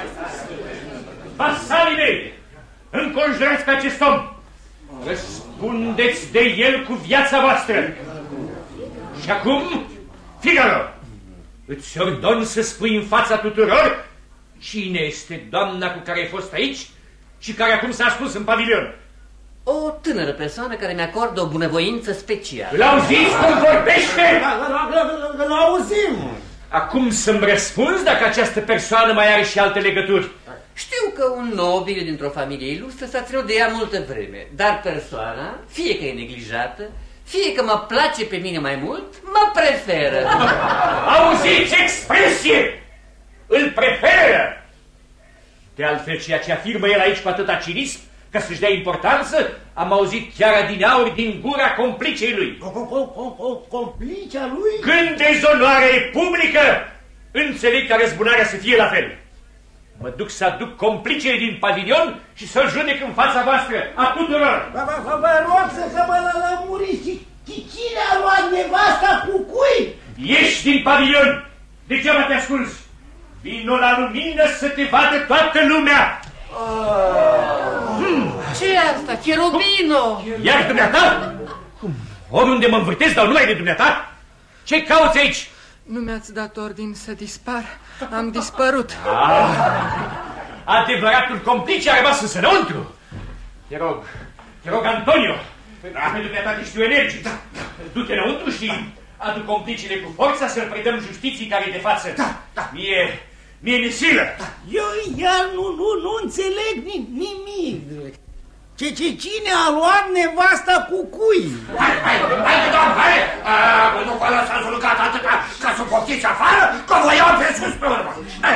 vasalii mei, înconjurați pe acest om! Răspundeți de el cu viața voastră! Și acum, Figaro, îți ordon să spui în fața tuturor cine este doamna cu care ai fost aici și care acum s-a ascuns în pavilion. O tânără persoană care mi-acordă o bunăvoință specială. L-auziți cum vorbește? Îl auzim. Acum să-mi răspunzi dacă această persoană mai are și alte legături. Știu că un nobil dintr-o familie ilustră s-a ținut de ea multă vreme, dar persoana, fie că e neglijată, fie că mă place pe mine mai mult, mă preferă. Auziți expresie! Îl preferă! De altfel, ceea ce afirmă el aici cu atâta cinism Ca să-și dea importanță, am auzit chiar adineauri din gura complicei lui. Complicea lui? Când dezonoarea e publică, înțeleg ca răzbunarea să fie la fel. Mă duc să aduc complicele din pavilion și să-l judec în fața voastră, a tuturor. Vă rog să mă lămuriți. Cine a luat nevasta cu cui? Ieși din pavilion! Degeaba te asculți! Vino la lumină să te vadă toată lumea! Ce-i asta? Cherubino! Iar dumneata? Oriunde mă învârtesc, dar numai de dumneata? Ce cauți aici? Nu mi-ați dat ordin să dispar. Am dispărut. Adevăratul complice a rămas însă înăuntru. Te rog, Antonio, pe dumneata te știu energic. Du-te înăuntru și adu complicile cu forța să-l predăm justiției care e de față. Mie mi-e silă. Eu iar nu înțeleg nimic. Cine a luat nevasta cu cui? Hai, doamne, hai! Nu vă lăsați rugat atâta ca să poftiți afară, că vă iau pe sus pe urmă.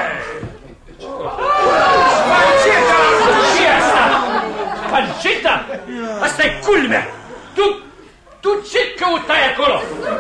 Panceta! Ce-i asta? Panceta? Asta-i culmea! Tu ce căutai acolo?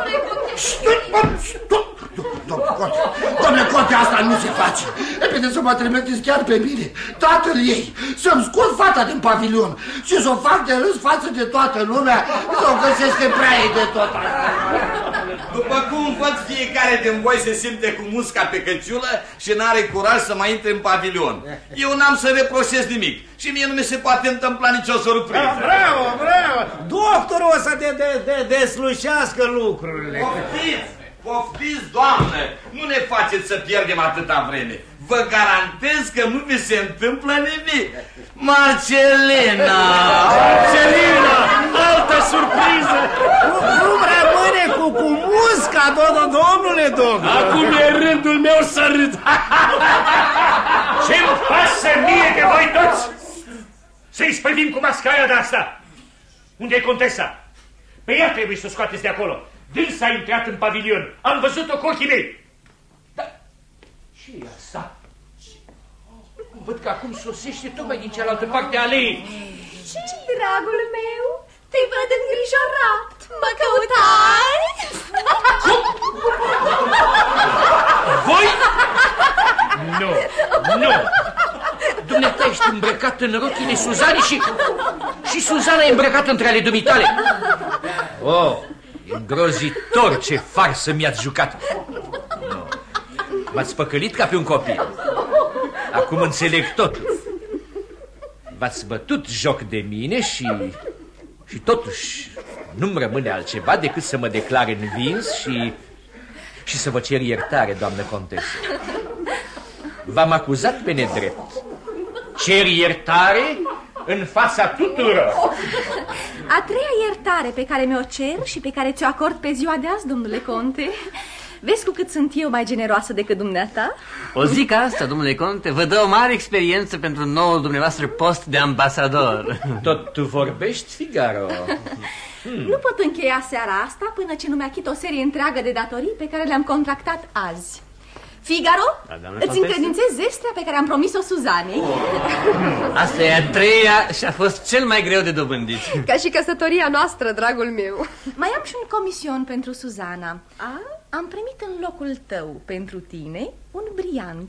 Domnule Conte, asta nu se face. Repede să mă trimiteți chiar pe mine, tatăl ei, să-mi scot fata din pavilion și să o fac de râs față de toată lumea, să o găsesc în prea ei de tot asta. După cum văd, fiecare din voi se simte cu musca pe căciulă și n-are curaj să mai intre în pavilion. Eu n-am să reproșez nimic și mie nu mi se poate întâmpla nicio surpriză. Bravo! Doctorul o să deslușească lucrurile. Poftiți, doamnă, nu ne faceți să pierdem atâta vreme. Vă garantez că nu vi se întâmplă nimic. Marcelina, altă surpriză. Cum rămâne cu musca, domnule doctor? Acum e rândul meu să râd. Ce-mi pasă mie de voi toți? Să-i spălim cu mascara de asta. Unde e contesa? Pe ea trebuie să o scoateți de acolo. Dânsa a intrat în pavilion. Am văzut-o cu ochii mei. Dar ce-i asta? Văd că acum sosește tocmai din cealaltă parte a aleii. Dragul meu, te văd îngrijorat. Mă căutai? Voi? Nu. Dumneata ești îmbrăcat în rochile Suzane și Suzana e îmbrăcată între ale dumitale. Oh, îngrozitor ce farsă mi-ați jucat. M-ați păcălit ca pe un copil. Acum înțeleg totul. V-ați bătut joc de mine și totuși nu-mi rămâne altceva decât să mă declar învins și să vă cer iertare, doamnă contesă. V-am acuzat pe nedrept. Cer iertare în fața tuturor. A treia iertare pe care mi-o cer și pe care ți-o acord pe ziua de azi, domnule Conte. Vezi cu cât sunt eu mai generoasă decât dumneata? O zic asta, domnule Conte, vă dă o mare experiență pentru noul dumneavoastră post de ambasador. Tot tu vorbești, Figaro? Nu pot încheia seara asta până ce nu mi-achit o serie întreagă de datorii pe care le-am contractat azi. Figaro, îți încredințez zestrea pe care am promis-o Suzanei. Asta e a treia și a fost cel mai greu de dobândit. Ca și căsătoria noastră, dragul meu. Mai am și un comision pentru Suzana. Am primit în locul tău pentru tine un briant.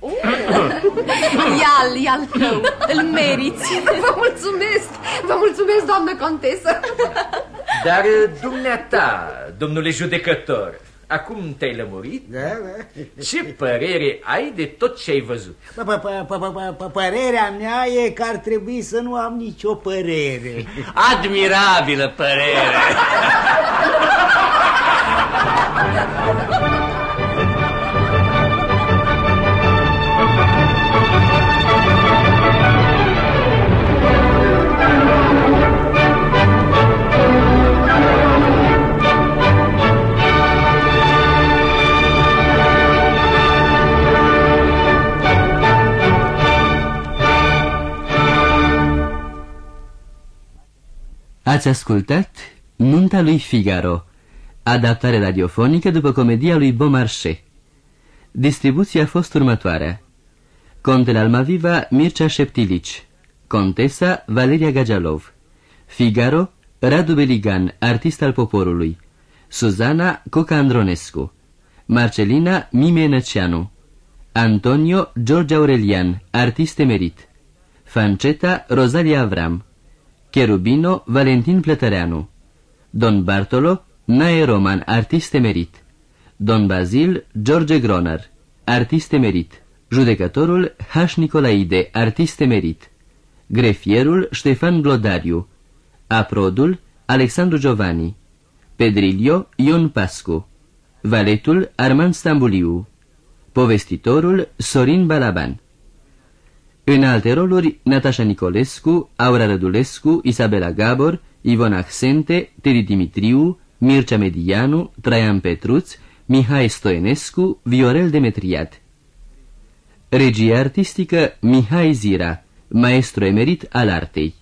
Ia-l tău, îl meriți. Vă mulțumesc, doamnă contesă. Dar dumneata, domnule judecător, acum te-ai lămurit? Da. Ce părere ai de tot ce ai văzut? Părerea mea e că ar trebui să nu am nicio părere. Admirabilă părere. Ați ascultat Nunta lui Figaro, adaptare radiofonică după comedia lui Beaumarchais. Distribuția a fost următoarea: Contele Almaviva, Mircea Șeptilici; Contesa Valeria Gagialov. Figaro, Radu Beligan, artist al poporului. Suzana Coca Andronescu. Marcelina Mime Năceanu. Antonio George Aurelian, artist emerit. Fanceta Rosalia Avram. Cherubino Valentin Plătăreanu. Don Bartolo Nae Roman, artist emerit. Don Bazil George Groner, artist emerit. Judecătorul H. Nicolaide, artist emerit. Grefierul Ștefan Glodariu. Aprodul Alexandru Giovanni. Pedrilio Ion Pascu. Valetul Armand Stambuliu. Povestitorul Sorin Balaban. În alte roluri, Natasha Nicolescu, Aura Rădulescu, Isabela Gabor, Ivona Axente, Teri Dimitriu, Mircea Medianu, Traian Petruț, Mihai Stoenescu, Viorel Demetriad. Regie artistică Mihai Zira, maestru emerit al artei.